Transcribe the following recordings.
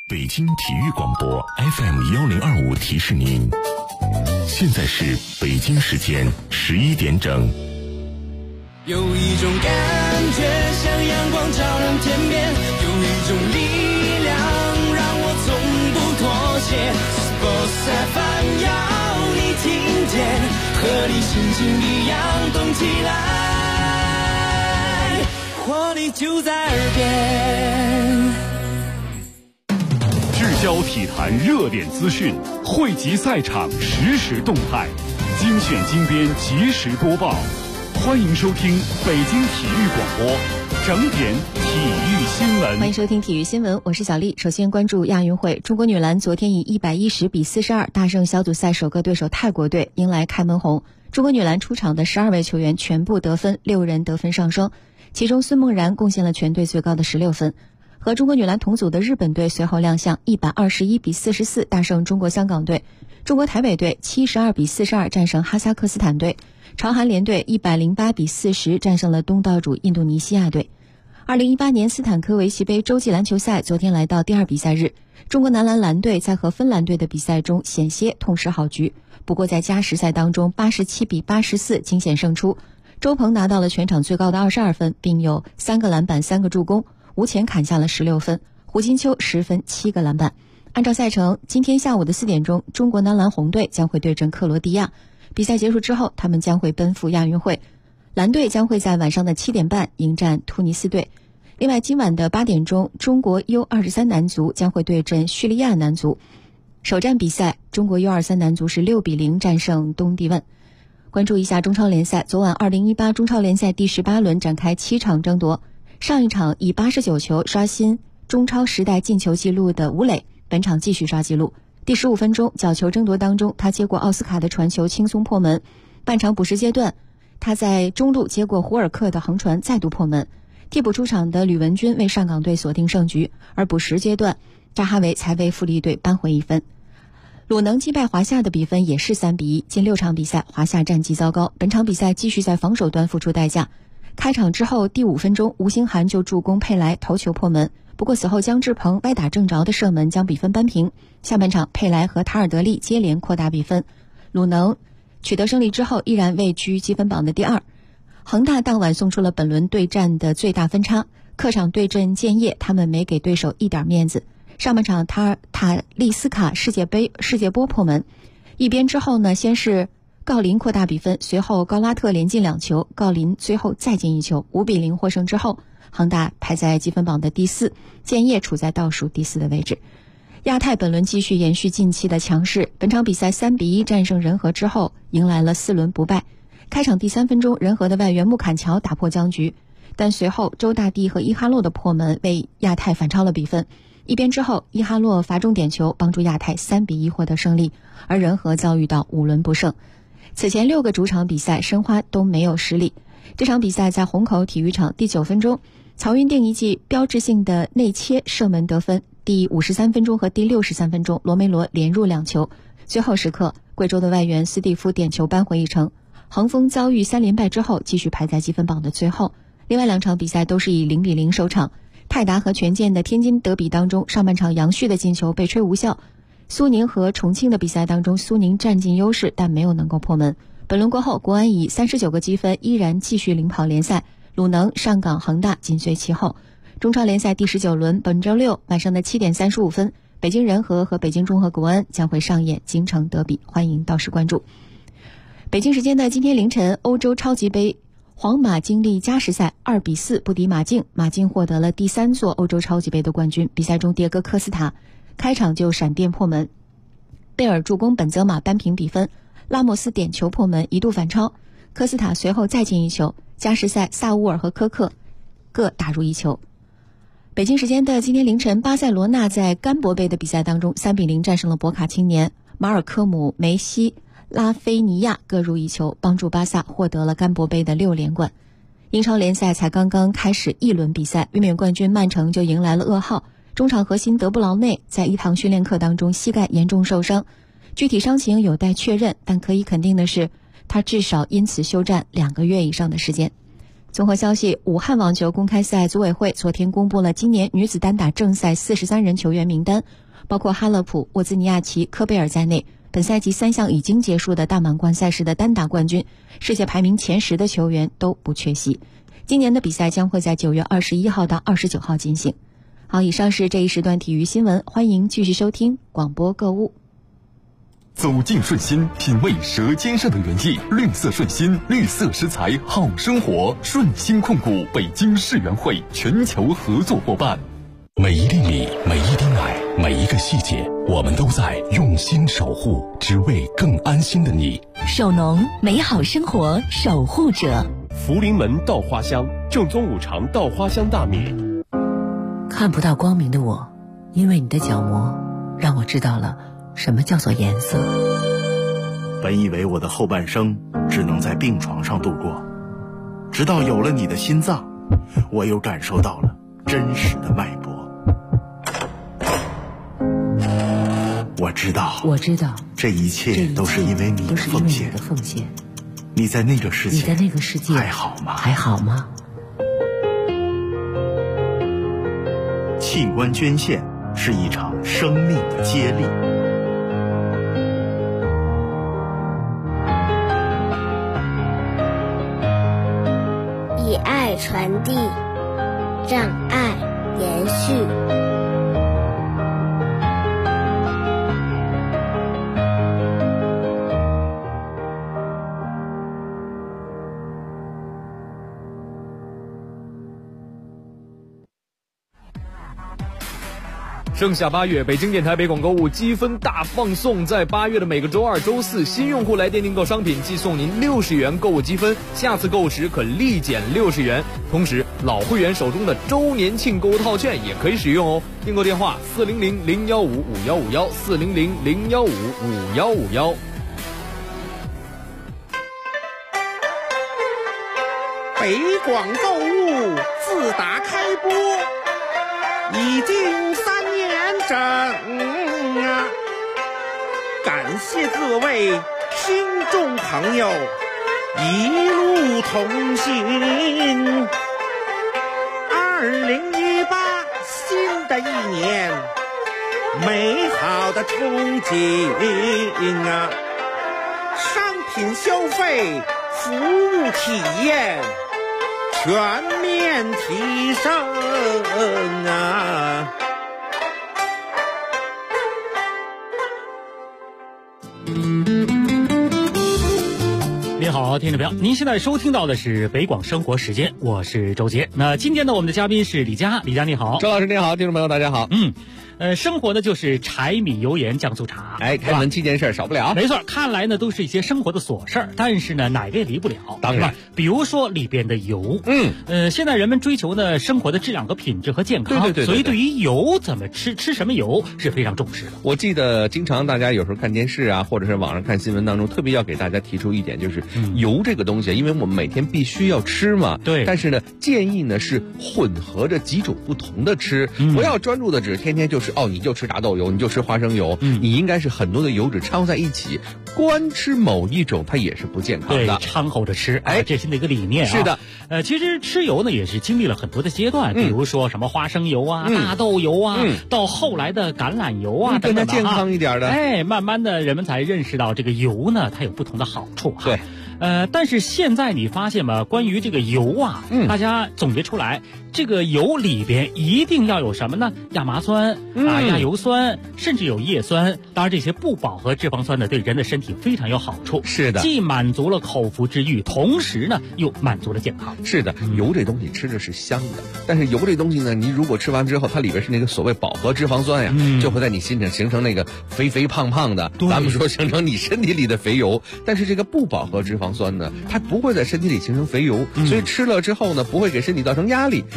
北京体育广播 FM1025提示您，现在是北京时间11点整。 有一种感觉像阳光照亮天边，有一种力量让我从不妥协。Sports FM 要你听见，和你心情一样动起来，活力就在耳边。 聚焦体坛热点资讯，汇集赛场实时动态，精选精编及时播报。欢迎收听北京体育广播整点体育新闻。 欢迎收听体育新闻，我是小丽。首先关注亚运会，中国女篮昨天以110比42大胜小组赛首个对手泰国队，迎来开门红。中国女篮出场的12位球员全部得分，6人得分上双，其中孙梦然贡献了全队最高的16分。和中国女篮同组的日本队随后亮相，121比44大胜中国香港队。中国台北队72比42战胜哈萨克斯坦队。朝韩联队108比40战胜了东道主印度尼西亚队。2018年斯坦科维奇杯洲际篮球赛昨天来到第二比赛日，中国男篮篮队在和芬兰队的比赛中险些痛失好局，不过在加时赛当中87比84惊险胜出。周鹏拿到了全场最高的22分，并有3个篮板3个助攻，吴前砍下了16分，胡金秋10分7个篮板。按照赛程，今天下午的4点钟，中国男篮红队将会对阵克罗地亚。比赛结束之后，他们将会奔赴亚运会。蓝队将会在晚上的7点半迎战突尼斯队。另外，今晚的8点钟，中国 U23 男足将会对阵叙利亚男足。首战比赛，中国 U23 男足是6比0战胜东帝汶。关注一下中超联赛，昨晚2018中超联赛第18轮展开7场争夺。上一场以89球刷新中超时代进球纪录的吴磊，本场继续刷纪录。第15分钟，角球争夺当中，他接过奥斯卡的传球轻松破门。半场补时阶段，他在中路接过胡尔克的横传再度破门。替补出场的吕文君为上港队锁定胜局，而补时阶段，扎哈维才为富力队扳回1分。鲁能击败华夏的比分也是3比1，近6场比赛华夏战绩糟糕，本场比赛继续在防守端付出代价。开场之后第5分钟，吴兴涵就助攻佩莱头球破门，不过此后姜志鹏歪打正着的射门将比分扳平。下半场佩莱和塔尔德利接连扩大比分，鲁能取得胜利之后依然位居积分榜的第2。恒大当晚送出了本轮对战的最大分差，客场对阵建业，他们没给对手一点面子。上半场塔利斯卡世界波破门，一边之后呢，先是郜林扩大比分，随后高拉特连进2球，郜林最后再进1球，5比0获胜之后，恒大排在积分榜的第4，建业处在倒数第4的位置。亚太本轮继续延续近期的强势，本场比赛3比1战胜仁和之后，迎来了4轮不败。开场第3分钟，仁和的外援穆坎乔打破僵局，但随后周大帝和伊哈洛的破门为亚太反超了比分。一边之后，伊哈洛罚中点球帮助亚太3比1获得胜利，而仁和遭遇到5轮不胜。此前6个主场比赛申花都没有失利。这场比赛在虹口体育场第9分钟，曹云定一记标志性的内切射门得分，第53分钟和第63分钟罗梅罗连入2球，最后时刻贵州的外援斯蒂夫点球扳回一城。恒丰遭遇3连败之后继续排在积分榜的最后。另外2场比赛都是以0比0收场。泰达和权健的天津德比当中，上半场杨旭的进球被吹无效。苏宁和重庆的比赛当中，苏宁占尽优势，但没有能够破门。本轮过后，国安以39个积分依然继续领跑联赛，鲁能、上港、恒大紧随其后。中超联赛第19轮，本周6晚上的7点35分，北京人和北京中赫国安将会上演京城德比，欢迎到时关注。北京时间的今天凌晨，欧洲超级杯皇马经历加时赛2比4不敌马竞，马竞获得了第3座欧洲超级杯的冠军。比赛中，迭戈科斯塔开场就闪电破门，贝尔助攻本泽马扳平比分，拉莫斯点球破门一度反超，科斯塔随后再进1球。加时赛，萨乌尔和科克各打入1球。北京时间的今天凌晨，巴塞罗那在甘博杯的比赛当中3比0战胜了博卡青年，马尔科姆、梅西、拉菲尼亚各入1球，帮助巴萨获得了甘博杯的6连冠。英超联赛才刚刚开始1轮比赛，卫冕冠军曼城就迎来了噩耗，中场核心德布劳内在一堂训练课当中膝盖严重受伤，具体伤情有待确认，但可以肯定的是，他至少因此休战2个月以上的时间。 综合消息，武汉网球公开赛组委会昨天公布了今年女子单打正赛43人球员名单，包括哈勒普、沃兹尼亚奇、科贝尔在内，本赛季3项已经结束的大满贯赛事的单打冠军、世界排名前10的球员都不缺席。今年的比赛将会在9月21号到29号进行。好，以上是这一时段体育新闻，欢迎继续收听广播购物。 走进顺心，品味舌尖上的原意，绿色顺心，绿色食材好生活。顺心控股北京世园会全球合作伙伴。每一粒米，每一滴奶，每一个细节，我们都在用心守护，只为更安心的你。 守农，美好生活守护者。 福临门稻花香，正宗五常稻花香大米。 看不到光明的我，因为你的角膜，让我知道了什么叫做颜色。 本以为我的后半生只能在病床上度过，直到有了你的心脏，我又感受到了真实的脉搏。我知道，这一切都是因为你的奉献。你在那个世界还好吗？器官捐献是一场生命的接力。 以爱传递，让爱延续。 盛夏8月，北京电台北广购物积分大放送，在8月的每个周二、周四，新用户来电订购商品即送您60元购物积分，下次购物时可立减60元。同时，老会员手中的周年庆购物套券也可以使用哦。订购电话400-015-5151，400-015-5151。 北广购物自打开播已经3年整啊！感谢各位听众朋友一路同行。2018新的一年，美好的憧憬啊！商品消费，服务体验全面提升啊！ 您好，听众朋友，您现在收听到的是北广生活时间，我是周杰。那今天呢，我们的嘉宾是李佳，李佳你好。 周老师你好，听众朋友大家好。 生活呢就是柴米油盐酱醋茶， 开门7件事少不了。 没错，看来呢都是一些生活的琐事儿，但是呢哪个也离不了。 当然， 比如说里边的油。现在人们追求呢生活的质量和品质和健康， 对， 所以对于油怎么吃什么油是非常重视的。 我记得经常大家有时候看电视啊，或者是网上看新闻当中，特别要给大家提出一点，就是油这个东西，因为我们每天必须要吃嘛。 对。 但是呢，建议呢是混合着几种不同的吃，不要专注的只天天就是你就吃大豆油，你就吃花生油，你应该是很多的油脂掺和在一起，光吃某一种它也是不健康的。 对，掺和着吃，这是那个理念啊。 是的， 其实吃油呢也是经历了很多的阶段，比如说什么花生油啊、大豆油啊，到后来的橄榄油啊等等， 更加健康一点的。 慢慢的人们才认识到这个油呢它有不同的好处哈。 对。 但是现在你发现吗？关于这个油啊，大家总结出来，这个油里边一定要有什么呢？亚麻酸亚油酸，甚至有叶酸。当然，这些不饱和脂肪酸呢，对人的身体非常有好处。 是的， 既满足了口腹之欲，同时呢又满足了健康。 是的，油这东西吃着是香的，但是油这东西呢，你如果吃完之后，它里边是那个所谓饱和脂肪酸呀，就会在你心上形成那个肥肥胖胖的，咱们说形成你身体里的肥油。但是这个不饱和脂肪酸呢，它不会在身体里形成肥油，所以吃了之后呢，不会给身体造成压力。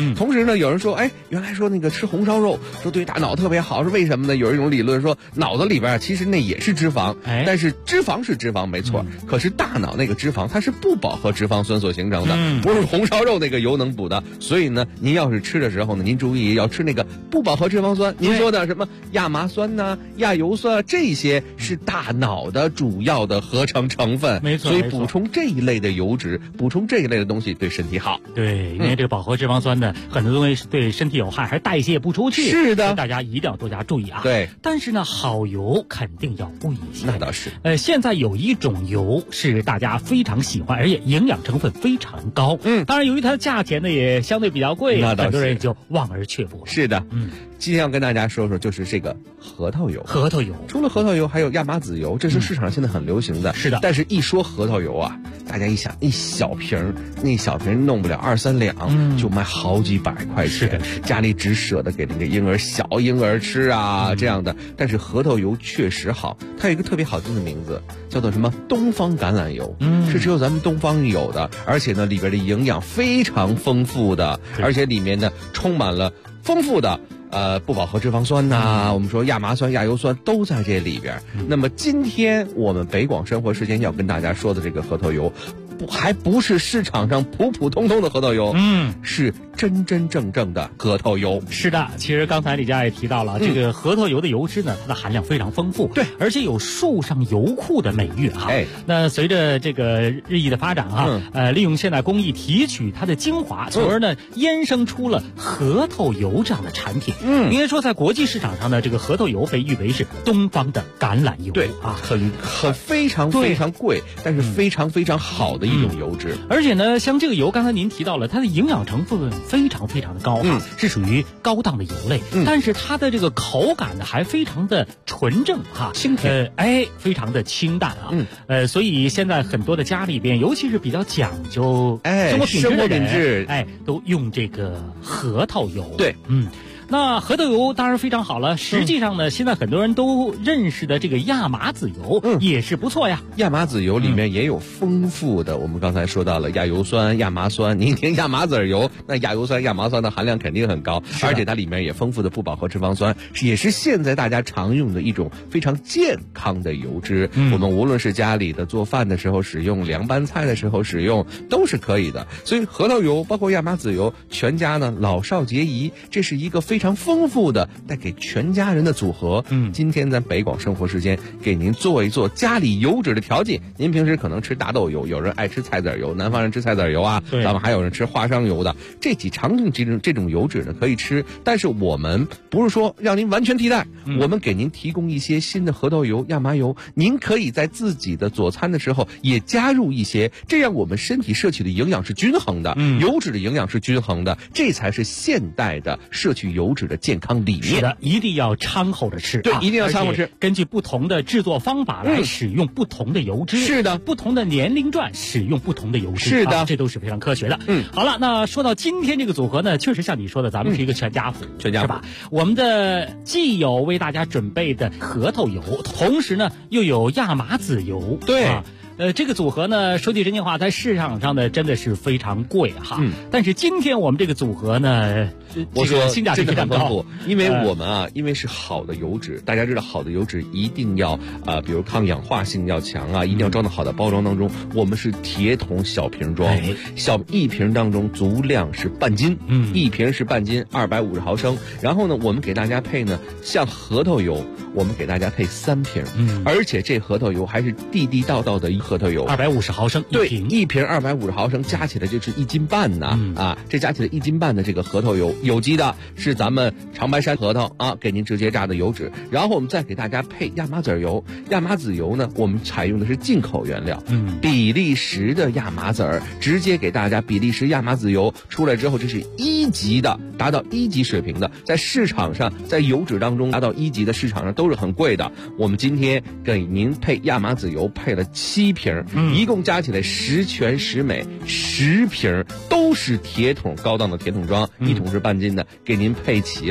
同时呢，有人说，哎，原来说那个吃红烧肉说对大脑特别好，是为什么呢？有一种理论说，脑子里边其实那也是脂肪，但是脂肪是脂肪没错，可是大脑那个脂肪它是不饱和脂肪酸所形成的，不是红烧肉那个油能补的。所以呢，您要是吃的时候呢，您注意要吃那个不饱和脂肪酸。您说的什么亚麻酸呐、亚油酸，这些是大脑的主要的合成成分， 没错。 所以补充这一类的油脂，补充这一类的东西对身体好。 对，因为这个饱和脂肪酸呢，很多东西是对身体有害，还代谢不出去。 是的， 大家一定要多加注意啊。 对， 但是呢，好油肯定要贵一些。 那倒是。 现在有一种油是大家非常喜欢，而且营养成分非常高。当然由于它的价钱呢也相对比较贵，很多人就望而却步了。 是的，今天要跟大家说说，就是这个核桃油。 核桃油除了核桃油，还有亚麻籽油，这是市场上现在很流行的。 是的， 但是一说核桃油啊，大家一想，一小瓶，那小瓶弄不了2-3两，就卖好几百块钱。 是的， 家里只舍得给那个小婴儿吃啊，这样的。但是核桃油确实好，它有一个特别好听的名字，叫做什么？东方橄榄油。是只有咱们东方有的，而且呢，里边的营养非常丰富的，而且里面呢充满了丰富的不饱和脂肪酸呐，我们说亚麻酸、亚油酸都在这里边。那么今天我们北广生活时间要跟大家说的这个核桃油，还不是市场上普普通通的核桃油，是真真正正的核桃油。 是的，其实刚才李佳也提到了，这个核桃油的油脂呢，它的含量非常丰富， 对， 而且有树上油库的美誉哈。那随着这个日益的发展啊，利用现代工艺提取它的精华，从而呢衍生出了核桃油这样的产品。应该说在国际市场上呢，这个核桃油被誉为是东方的橄榄油。 对啊，非常非常贵，但是非常非常好的一种油脂。 而且呢，像这个油，刚才您提到了，它的营养成分非常非常的高哈，是属于高档的油类，但是它的这个口感呢还非常的纯正哈， 清甜， 非常的清淡啊，所以现在很多的家里边，尤其是比较讲究生活品质，都用这个核桃油。 对， 那核桃油当然非常好了，实际上呢，现在很多人都认识的这个亚麻籽油也是不错呀。 亚麻籽油里面也有丰富的，我们刚才说到了亚油酸、亚麻酸。您听亚麻籽油，那亚油酸、亚麻酸的含量肯定很高，而且它里面也丰富的不饱和脂肪酸，也是现在大家常用的一种非常健康的油脂。我们无论是家里的做饭的时候使用，凉拌菜的时候使用，都是可以的。所以核桃油包括亚麻籽油，全家呢老少皆宜，这是一个非常丰富的带给全家人的组合。今天咱北广生活时间给您做一做家里油脂的调剂。您平时可能吃大豆油，有人爱吃菜籽油，南方人吃菜籽油啊，咱们还有人吃花生油的，这几常用这种油脂呢可以吃，但是我们不是说让您完全替代，我们给您提供一些新的核桃油、亚麻油，您可以在自己的佐餐的时候也加入一些，这样我们身体摄取的营养是均衡的，油脂的营养是均衡的，这才是现代的摄取油脂的健康理念。 是的，一定要掺和着吃， 对，一定要掺和吃， 根据不同的制作方法来使用不同的油脂。 是的， 不同的年龄段使用不同的油脂。 是的， 这都是非常科学的。好了，那说到今天这个组合呢，确实像你说的，咱们是一个全家福，是吧？我们的既有为大家准备的核桃油，同时呢又有亚麻籽油。 对。 这个组合呢，说句真心话，在市场上呢真的是非常贵哈。但是今天我们这个组合呢， 我说性价比非常高， 因为我们因为是好的油脂，大家知道好的油脂一定要比如抗氧化性要强啊，一定要装到好的包装当中。我们是铁桶小瓶装，一瓶当中足量是半斤，一瓶是半斤，250毫升。然后呢，我们给大家配呢，像核桃油，我们给大家配3瓶，而且这核桃油还是地地道道的核桃油 ，250毫升一瓶，一瓶250毫升，加起来就是1斤半呐，这加起来1斤半的这个核桃油，有机的，是咱们长白山核桃给您直接榨的油脂。然后我们再给大家配亚麻籽油，亚麻籽油呢，我们采用的是进口原料，比利时的亚麻籽儿，直接给大家比利时亚麻籽油出来之后，这是1级的，达到1级水平的，在市场上，在油脂当中达到1级的市场上都是很贵的。我们今天给您配亚麻籽油配了7瓶，一共加起来10全10美，10瓶都是铁桶高档的铁桶装，一桶是半斤的，给您配齐了。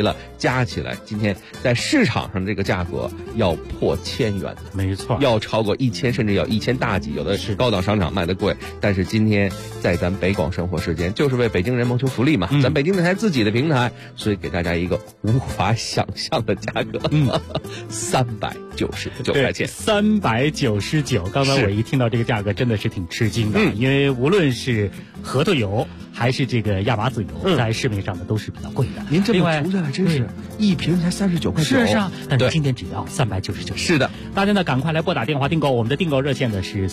加起来今天在市场上这个价格要破1000元的， 没错， 要超过1000，甚至要1000大几，有的是高档商场卖的贵。但是今天在咱北广生活时间，就是为北京人谋求福利嘛，咱北京电台自己的平台，所以给大家一个无法想象的价格，399块钱 ，399。刚才我一听到这个价格，真的是挺吃惊的，因为无论是核桃油还是这个亚麻籽油，在市面上呢都是比较贵的。 您这么除下来，真是一瓶才39块9。 是啊，但是今天只要399。 是的， 大家呢赶快来拨打电话订购，我们的订购热线呢是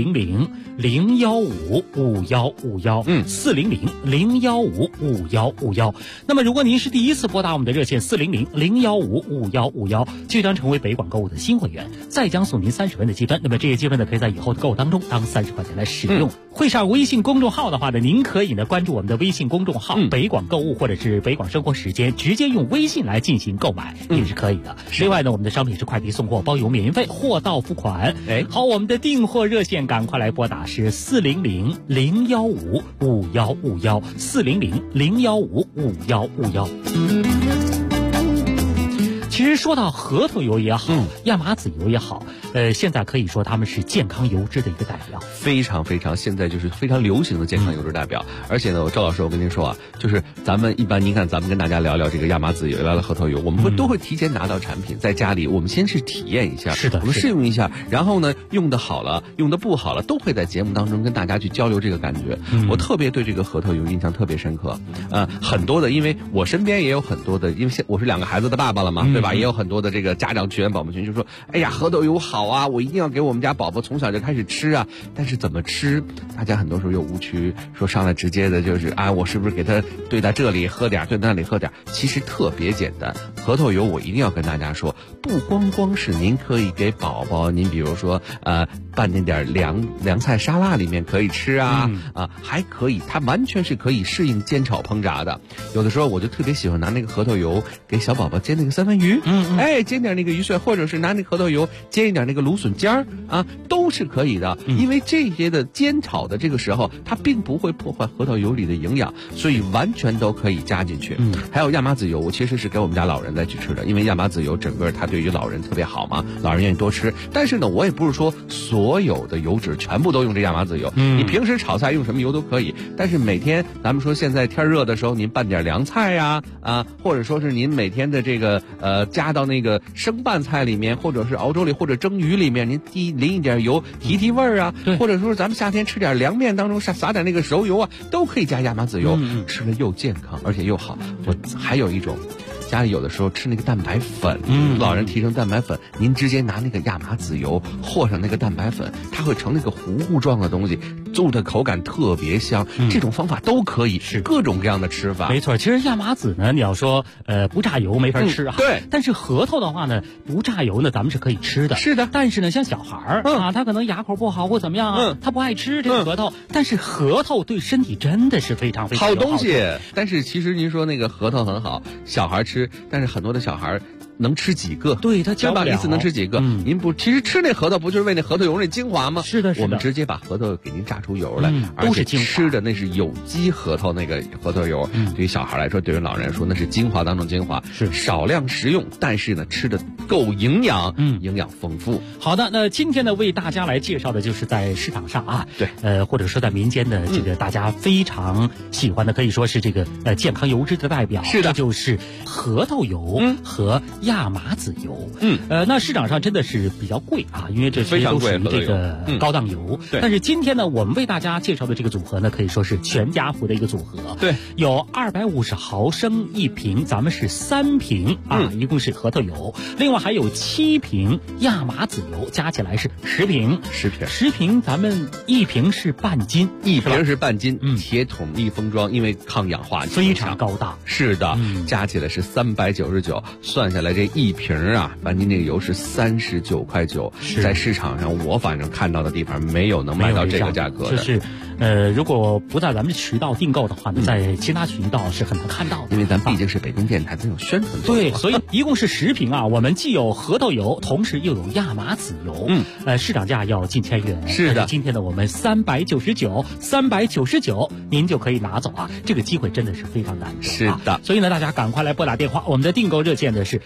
400-015-5151，400-015-5151。那么如果您是第一次拨打我们的热线400-015-5151，就将成为北广购物的新会员，再将送您30分的积分。那么这些积分呢，可以在以后的购物当中当30块钱来使用。会上微信公众号的话呢，您可以呢关注我们的微信公众号北广购物或者是北广生活时间，直接用微信来进行购买也是可以的。另外呢，我们的商品是快递送货，包邮免运费，货到付款。好，我们的订货热线赶快来拨打是400-015-5151，400-015-5151。其实说到核桃油也好，亚麻籽油也好，现在可以说他们是健康油脂的一个代表， 非常现在就是非常流行的健康油脂代表。而且呢，赵老师，我跟您说啊，就是咱们一般，您看咱们跟大家聊聊这个亚麻籽油，聊聊核桃油，我们都会提前拿到产品，在家里我们先去体验一下， 是的， 我们试用一下，然后呢，用的好了，用的不好了，都会在节目当中跟大家去交流这个感觉。我特别对这个核桃油印象特别深刻，很多的，因为我身边也有很多的，因为我是2个孩子的爸爸了嘛，对吧？也有很多的这个家长群、宝宝群就说，哎呀，核桃油好啊，我一定要给我们家宝宝从小就开始吃啊。但是怎么吃，大家很多时候有误区，说上来直接的就是我是不是给他对在这里喝点，对那里喝点？其实特别简单。核桃油我一定要跟大家说，不光是您可以给宝宝，您比如说拌进点凉菜沙拉里面可以吃还可以，它完全是可以适应煎炒烹炸的。有的时候我就特别喜欢拿那个核桃油给小宝宝煎那个三文鱼，煎点那个鱼碎，或者是拿那个核桃油煎一点那个芦笋尖儿都是可以的。因为这些的煎炒的这个时候，它并不会破坏核桃油里的营养，所以完全都可以加进去。还有亚麻籽油，我其实是给我们家老人再去吃的，因为亚麻籽油整个它对于老人特别好嘛，老人愿意多吃。但是呢，我也不是说所有的油脂全部都用这亚麻籽油，你平时炒菜用什么油都可以，但是每天咱们说现在天热的时候，您拌点凉菜呀，或者说是您每天的这个加到那个生拌菜里面，或者是熬粥里，或者蒸鱼里面，您淋一点油提味儿或者说咱们夏天吃点凉面当中撒点那个熟油都可以加亚麻籽油，吃了又健康而且又好。我还有一种，家里有的时候吃那个蛋白粉，老人提成蛋白粉，您直接拿那个亚麻籽油和上那个蛋白粉，它会成那个糊状的东西，做的口感特别香。这种方法都可以，是各种各样的吃法。 没错，其实亚麻籽呢，你要说不榨油没法吃对。 但是核桃的话呢，不榨油呢，咱们是可以吃的。 是的。 但是呢，像小孩他可能牙口不好或怎么样他不爱吃这个核桃。但是核桃对身体真的是非常好东西。但是其实您说那个核桃很好，小孩吃，但是很多的小孩能吃几个？ 对，他对吧？一次能吃几个？您不，其实吃那核桃不就是为那核桃油那精华吗？ 是的， 我们直接把核桃给您榨出油来， 都是精华。 吃的那是有机核桃，那个核桃油，对于小孩来说，对于老人来说，那是精华当中精华， 是少量食用，但是呢，吃的够营养，营养丰富。 好的，那今天呢，为大家来介绍的就是在市场上对， 或者说在民间的这个大家非常喜欢的，可以说是这个健康油脂的代表， 是的， 这就是核桃油和亚麻籽油。那市场上真的是比较贵因为这些都属于这个高档油。但是今天呢，我们为大家介绍的这个组合呢，可以说是全家福的一个组合。 对， 有250毫升一瓶，咱们是3瓶一共是核桃油，另外还有7瓶亚麻籽油，加起来是10瓶。10瓶，咱们1瓶是半斤， 一瓶是半斤，铁桶密封装，因为抗氧化非常高大。 是的，加起来是399，算下来这一瓶半斤这个油是39块9，在市场上我反正看到的地方没有能卖到这个价格的。 就是如果不在咱们渠道订购的话呢，在其他渠道是很难看到的。 因为咱毕竟是北京电台，咱有宣传作用。 对，所以一共是10瓶啊，我们既有核桃油，同时又有亚麻籽油。市场价要近1000元。 是的， 今天呢我们399，您就可以拿走啊，这个机会真的是非常难得。 是的， 所以呢大家赶快来拨打电话，我们的订购热线呢是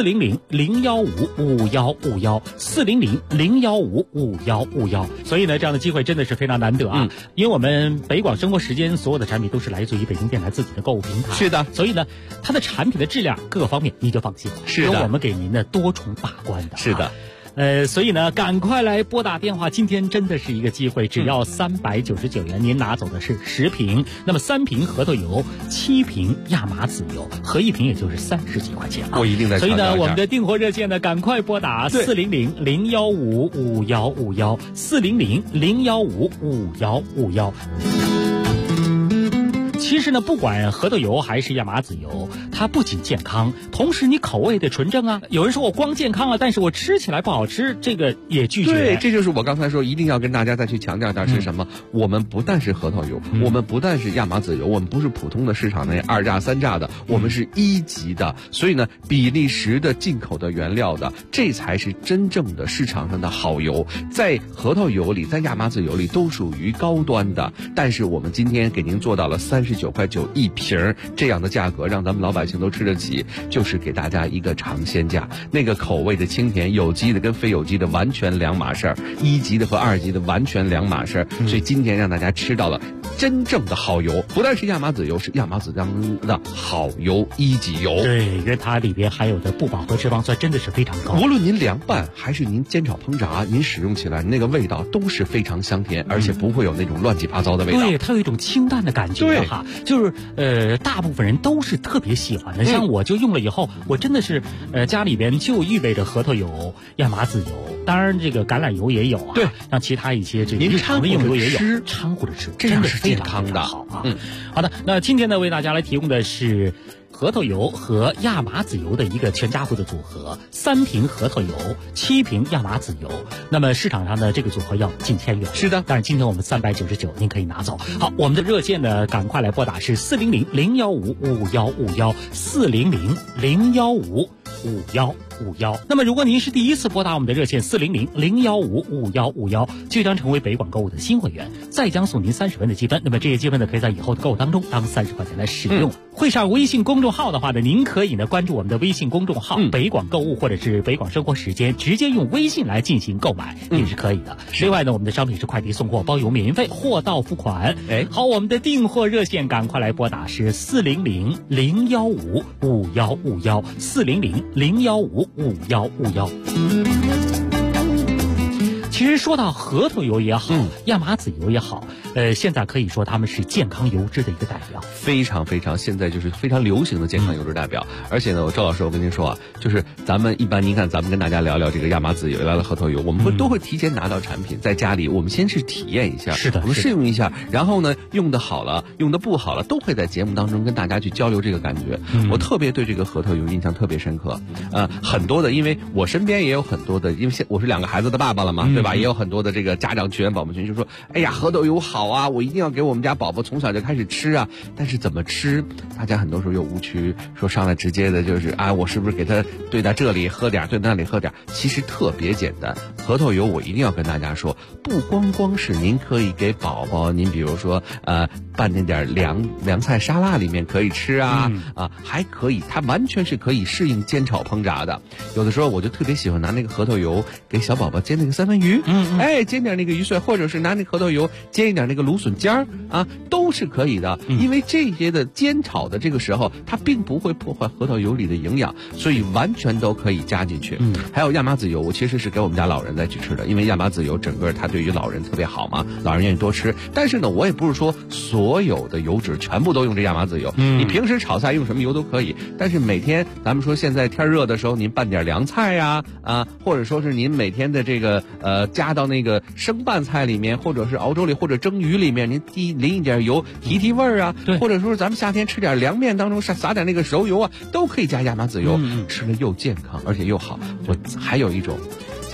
400-015-5151，400-015-5151。所以呢这样的机会真的是非常难得啊，因为我们北广生活时间所有的产品都是来自于北京电台自己的购物平台。 是的， 所以呢它的产品的质量各个方面你就放心了， 是的， 有我们给您的多重把关的。 是的。 所以呢，赶快来拨打电话，今天真的是一个机会，只要399元，您拿走的是10瓶，那么3瓶核桃油，7瓶亚麻籽油，合1瓶也就是30几块钱啊！ 我一定在。 所以呢，我们的订货热线呢，赶快拨打400-015-5151，400-015-5151。其实呢，不管核桃油还是亚麻籽油，它不仅健康，同时你口味的纯正啊。有人说我光健康了，但是我吃起来不好吃，这个也拒绝。 对，这就是我刚才说一定要跟大家再去强调的是什么？我们不但是核桃油，我们不但是亚麻籽油，我们不是普通的市场那2价3价的，我们是1级的。所以呢，比利时的进口的原料的，这才是真正的市场上的好油。在核桃油里，在亚麻籽油里都属于高端的，但是我们今天给您做到了39.9块1瓶这样的价格，让咱们老百姓都吃得起，就是给大家一个尝鲜价。那个口味的清甜，有机的跟非有机的完全两码事儿，1级的和2级的完全两码事儿。所以今天让大家吃到了真正的好油，不但是亚麻籽油，是亚麻籽当的好油1级油。 对，因为它里边含有的不饱和脂肪酸真的是非常高。 无论您凉拌还是您煎炒烹炸，您使用起来那个味道都是非常香甜，而且不会有那种乱七八糟的味道。 对，它有一种清淡的感觉哈。就是大部分人都是特别喜欢的，像我就用了以后，我真的是家里边就预备着核桃油、亚麻籽油，当然这个橄榄油也有啊， 对， 像其他一些这个日常的用油也有，掺和着吃， 这样是非健康的， 好啊。好的，那今天呢为大家来提供的是核桃油和亚麻籽油的一个全家福的组合，3瓶核桃油，7瓶亚麻籽油。那么市场上的这个组合要近1000元。 是的， 但是今天我们399，您可以拿走。好，我们的热线呢，赶快来拨打是400-015-5151，400-015-5151。那么如果您是第一次拨打我们的热线400-015-5151，就将成为北广购物的新会员，再将送您30分的积分。那么这些积分呢，可以在以后的购物当中当30块钱来使用。会上微信公众号的话呢，您可以呢关注我们的微信公众号北广购物或者是北广生活时间，直接用微信来进行购买也是可以的。另外呢，我们的商品是快递送货包邮免运费，货到付款。好，我们的订货热线赶快来拨打是400-015-5151，400-015-5151。其实说到核桃油也好，亚麻籽油也好，现在可以说他们是健康油脂的一个代表， 非常非常，现在就是非常流行的健康油脂代表。而且呢，周老师，我跟您说啊，就是咱们一般，您看咱们跟大家聊聊这个亚麻籽油、聊聊核桃油，我们都会提前拿到产品，在家里我们先是体验一下， 是的， 我们试用一下，然后呢，用的好了，用的不好了，都会在节目当中跟大家去交流这个感觉。我特别对这个核桃油印象特别深刻，很多的，因为我身边也有很多的，因为我是2个孩子的爸爸了嘛，对吧？也有很多的这个家长群、宝宝群就说，哎呀，核桃油好啊，我一定要给我们家宝宝从小就开始吃啊。但是怎么吃，大家很多时候有误区，说上来直接的就是啊，我是不是给他兑到这里喝点，兑那里喝点？其实特别简单。核桃油我一定要跟大家说，不光是您可以给宝宝，您比如说拌那点凉菜沙拉里面可以吃啊，还可以，它完全是可以适应煎炒烹炸的。有的时候我就特别喜欢拿那个核桃油给小宝宝煎那个三文鱼，煎点那个鱼碎，或者是拿那核桃油煎一点那个芦笋尖儿啊，都是可以的。因为这些的煎炒的这个时候，它并不会破坏核桃油里的营养，所以完全都可以加进去。还有亚麻籽油，我其实是给我们家老人再去吃的，因为亚麻籽油整个它对于老人特别好嘛，老人愿意多吃。但是呢，我也不是说所有的油脂全部都用这亚麻籽油，你平时炒菜用什么油都可以，但是每天咱们说现在天热的时候，您拌点凉菜呀，或者说是您每天的这个加到那个生拌菜里面，或者是熬粥里，或者蒸鱼里面，您淋一点油提味儿啊，或者说咱们夏天吃点凉面当中撒点那个熟油啊，都可以加亚麻籽油，吃了又健康而且又好。我还有一种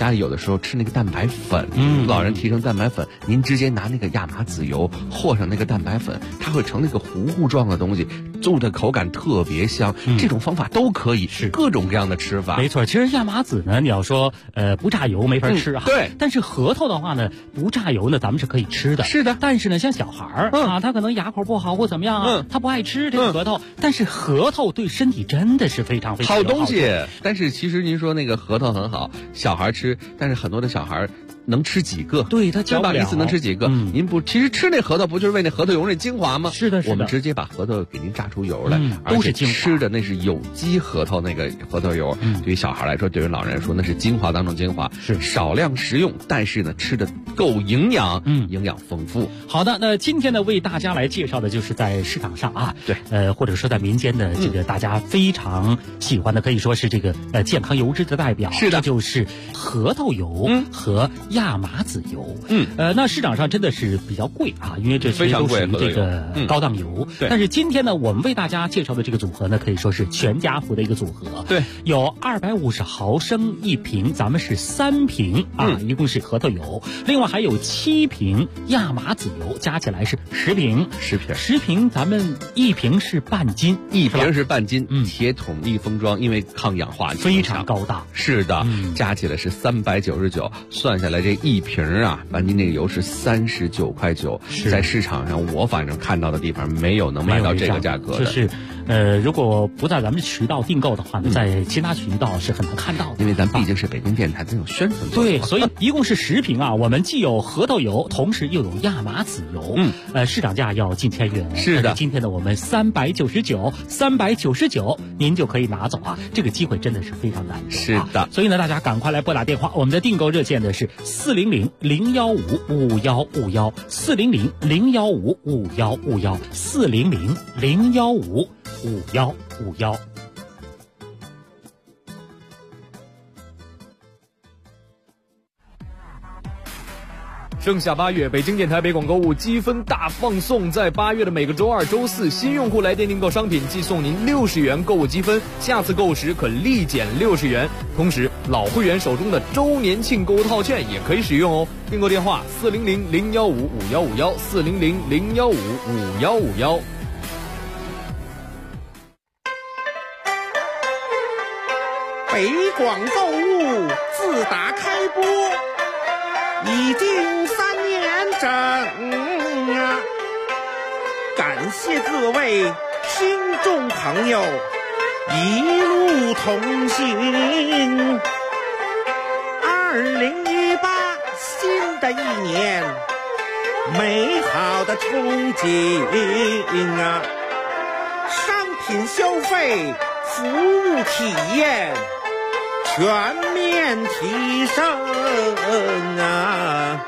家里有的时候吃那个蛋白粉，老人提成蛋白粉，您直接拿那个亚麻籽油和上那个蛋白粉，它会成那个糊糊状的东西，做的口感特别香。这种方法都可以，是各种各样的吃法。 没错，其实亚麻籽呢，你要说不榨油没法吃啊。 对。 但是核桃的话呢，不榨油呢，咱们是可以吃的。 是的。 但是呢，像小孩儿他可能牙口不好或怎么样啊，他不爱吃这个核桃。但是核桃对身体真的是非常非常好东西。但是其实您说那个核桃很好，小孩吃，但是很多的小孩能吃几个？ 对，他教不了一次能吃几个？您不，其实吃那核桃不就是为那核桃油那精华吗？ 是的， 我们直接把核桃给您榨出油来， 都是精华。 吃的那是有机核桃那个核桃油，对于小孩来说，对于老人来说，那是精华当中精华， 是少量食用，但是呢，吃的够营养，营养丰富。 好的，那今天呢，为大家来介绍的就是在市场上啊， 对， 或者说在民间的这个大家非常喜欢的，可以说是这个健康油脂的代表， 是的， 这就是核桃油和亚麻籽油。那市场上真的是比较贵啊，因为这些都属于这个高档油。 对， 但是今天呢，我们为大家介绍的这个组合呢，可以说是全家福的一个组合。 对， 有250毫升一瓶，咱们是3瓶啊，一共是核桃油，另外还有7瓶亚麻籽油，加起来是10瓶。10瓶，咱们1瓶是半斤 ，1瓶是半斤，铁桶密封装，因为抗氧化非常高大。 是的，加起来是399，算下来这1瓶啊，半斤那个油是39.9块，在市场上我反正看到的地方没有能卖到这个价格的。 就是如果不在咱们渠道订购的话呢，在其他渠道是很难看到的， 因为咱毕竟是北京电台，这种宣传作用。 对，所以一共是10瓶啊，我们既有核桃油，同时又有亚麻籽油。市场价要近1000元。 是的， 今天呢我们399，您就可以拿走啊，这个机会真的是非常难得。 是的， 所以呢大家赶快来拨打电话，我们的订购热线的是400-015-5151，400-015-5151，400-015-5151。 盛夏8月，北京电台北广购物积分大放送，在8月的每个周2、周4，新用户来电订购商品，即送您60元购物积分，下次购物时可立减60元。同时，老会员手中的周年庆购物套券也可以使用哦。订购电话400-015-5151，400-015-5151。 北广购物自打开播已经3年整啊！感谢各位听众朋友一路同行。2018新的一年，美好的憧憬啊！商品消费、服务体验全面提升啊！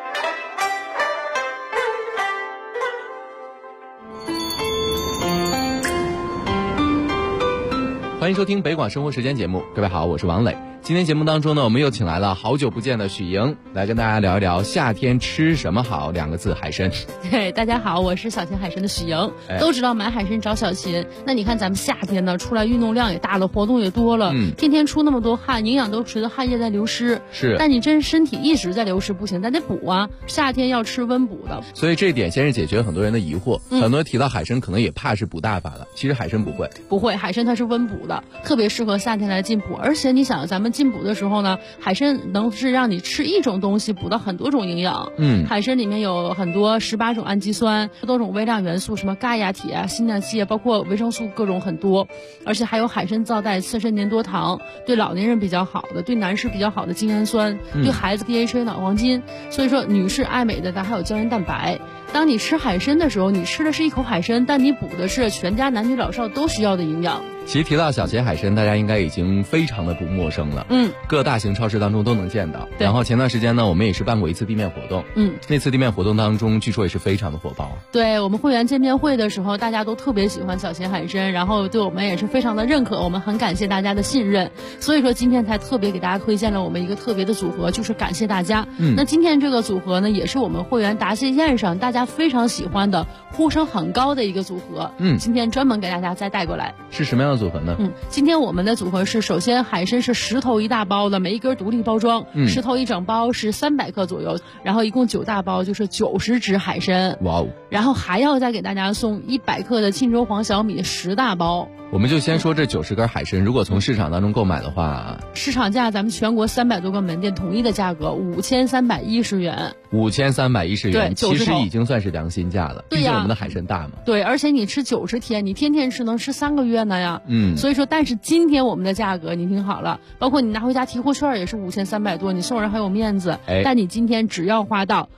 欢迎收听北广生活时间节目，各位好，我是王磊。今天节目当中呢，我们又请来了好久不见的许莹，来跟大家聊一聊夏天吃什么好2个字，海参。 对，大家好，我是小秦海参的许莹。都知道买海参找小秦，那你看咱们夏天呢，出来运动量也大了，活动也多了，天天出那么多汗，营养都随着汗液在流失。 是， 但你真身体一直在流失不行，咱得补啊，夏天要吃温补的。 所以这一点先是解决很多人的疑惑，很多人提到海参可能也怕是补大发了，其实海参不会， 海参它是温补的，特别适合夏天来进补。而且你想，咱们进补的时候呢，海参能是让你吃一种东西补到很多种营养。海参里面有很多18种氨基酸，多种微量元素，什么钙呀、铁啊、锌啊、硒啊，包括维生素各种很多。而且还有海参皂带刺身粘多糖，对老年人比较好的，对男士比较好的精氨酸，对孩子 DHA 脑黄金。所以说女士爱美的，咱还有胶原蛋白。当你吃海参的时候，你吃的是一口海参，但你补的是全家男女老少都需要的营养。 其实提到小秦海参，大家应该已经非常的不陌生了。各大型超市当中都能见到。然后前段时间呢，我们也是办过一次地面活动。那次地面活动当中，据说也是非常的火爆。 对，我们会员见面会的时候，大家都特别喜欢小秦海参，然后对我们也是非常的认可，我们很感谢大家的信任。所以说今天才特别给大家推荐了我们一个特别的组合，就是感谢大家。那今天这个组合呢，也是我们会员答谢宴上大家家非常喜欢的、呼声很高的一个组合。今天专门给大家再带过来。 是什么样的组合呢？ 今天我们的组合是，首先海参是10头一大包的，每一根独立包装，10头一整包是300克左右，然后一共9大包就是90只海参。 哇哦！ 然后还要再给大家送100克的沁州黄小米10大包。 我们就先说这90根海参，如果从市场当中购买的话， 市场价咱们全国300多个门店统一的价格5310元。 5310元， 对， 其实已经算是良心价了。 对呀， 毕竟我们的海参大嘛。 对，而且你吃90天，你天天吃能吃3个月呢呀。所以说，但是今天我们的价格你听好了，包括你拿回家提货券也是5300多，你送人还有面子。但你今天只要花到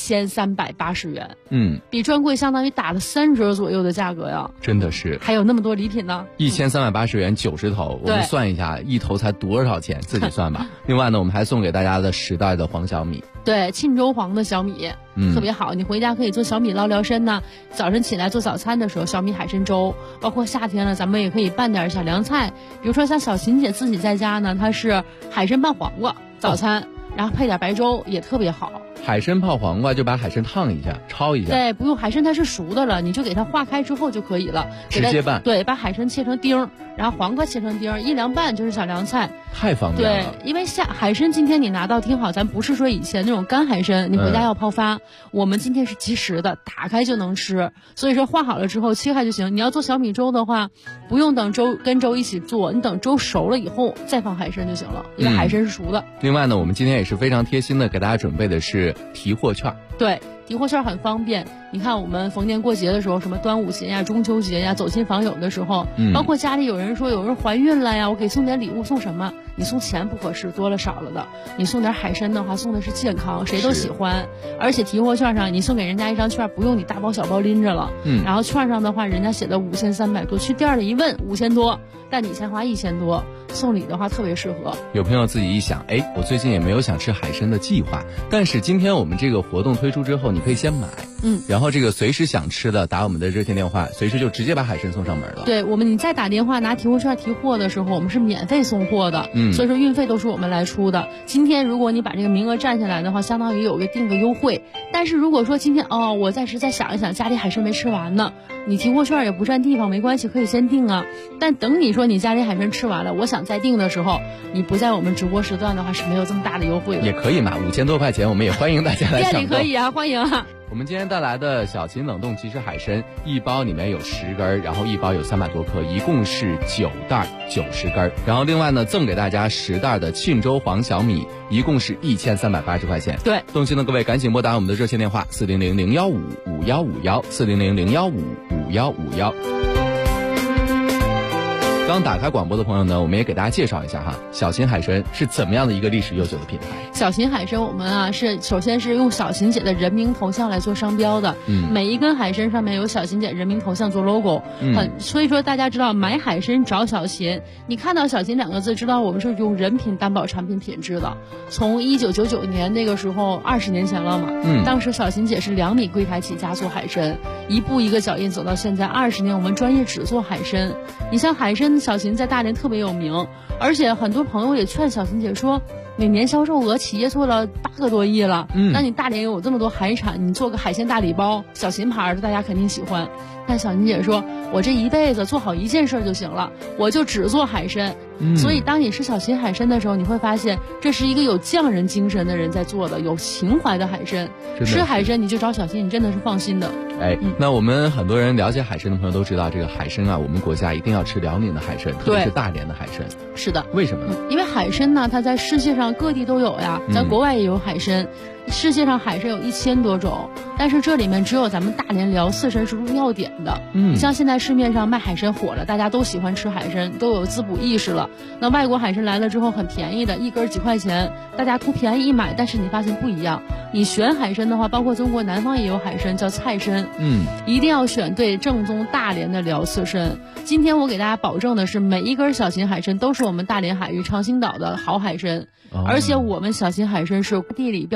1380元，比专柜相当于打了3折左右的价格呀。 真的是， 还有那么多礼品呢。 1380元90头，我们算一下一头才多少钱，自己算吧。另外呢，我们还送给大家的10袋的黄小米， 对，沁州黄的小米，特别好，你回家可以做小米捞聊参呢。早晨起来做早餐的时候，小米海参粥，包括夏天了，咱们也可以拌点小凉菜，比如说像小琴姐自己在家呢，她是海参拌黄瓜早餐，然后配点白粥也特别好。 海参泡黄瓜就把海参烫一下，焯一下。 对，不用，海参它是熟的了，你就给它化开之后就可以了。 直接拌。 对，把海参切成丁，然后黄瓜切成丁，一凉拌就是小凉菜。 太方便了。 对，因为海参今天你拿到，听好，咱不是说以前那种干海参，你回家要泡发，我们今天是即食的，打开就能吃。所以说化好了之后切开就行。你要做小米粥的话，不用等粥跟粥一起做，你等粥熟了以后再放海参就行了，因为海参是熟的。 另外呢，我们今天也是非常贴心的给大家准备的是提货券。 对，提货券很方便。你看我们逢年过节的时候，什么端午节呀、中秋节呀，走亲访友的时候，包括家里有人说有人怀孕了呀，我给送点礼物，送什么？你送钱不合适，多了少了的。你送点海参的话，送的是健康，谁都喜欢。而且提货券上你送给人家一张券，不用你大包小包拎着了。然后券上的话，人家写的5300多，去店里一问5000多，但你才花1000多，送礼的话特别适合。 有朋友自己一想，我最近也没有想吃海参的计划，但是今天我们这个活动推出之后，你可以先买，然后这个随时想吃的打我们的热线电话，随时就直接把海参送上门了。 对，你再打电话拿提货券提货的时候，我们是免费送货的，所以说运费都是我们来出的。今天如果你把这个名额占下来的话，相当于有个定个优惠。但是如果说今天我暂时再想一想，家里海参没吃完呢，你提货券也不占地方，没关系，可以先订啊。但等你说你家里海参吃完了，我想再订的时候，你不在我们直播时段的话是没有这么大的优惠的。 也可以嘛，5000多块钱，我们也欢迎大家来抢购。 店里可以啊，欢迎啊。 我们今天带来的小秦冷冻即食海参，一包里面有10根，然后一包有300多克，一共是9袋90根。然后另外呢，赠给大家10袋的沁州黄小米，一共是1380块钱。 对， 动心的各位赶紧拨打我们的热线电话400-015-5151，400-015-5151。刚打开广播的朋友呢，我们也给大家介绍一下哈，小秦海参是怎么样的一个历史悠久的品牌。 小秦海参我们是首先是用小秦姐的人名头像来做商标的，每一根海参上面有小秦姐人名头像做 logo，所以说大家知道买海参找小秦，你看到小秦2个字，知道我们是用人品担保产品品质的。从1999年那个时候20年前了嘛，当时小秦姐是2米柜台起家做海参，一步一个脚印走到现在20年，我们专业只做海参。你像海参小秦在大连特别有名，而且很多朋友也劝小秦姐说，你年销售额企业做了8个多亿了，那你大连有这么多海产，你做个海鲜大礼包，小秦牌的大家肯定喜欢。但小秦姐说，我这一辈子做好一件事就行了，我就只做海参。所以当你吃小秦海参的时候，你会发现这是一个有匠人精神的人在做的，有情怀的海参。吃海参你就找小秦，你真的是放心的。 那我们很多人了解海参的朋友都知道，这个海参啊，我们国家一定要吃辽宁的海参，特别是大连的海参。 是的。 为什么呢？ 因为海参呢，它在世界上各地都有呀，咱国外也有海参。世界上海参有1000多种，但是这里面只有咱们大连辽四参是入药典的。你像现在市面上卖海参火了，大家都喜欢吃海参，都有滋补意识了。那外国海参来了之后很便宜的，一根几块钱，大家图便宜一买，但是你发现不一样。你选海参的话，包括中国南方也有海参叫菜参，一定要选对正宗大连的辽四参。今天我给大家保证的是，每一根小秦海参都是我们大连海域长兴岛的好海参，而且我们小秦海参是地理标志认证。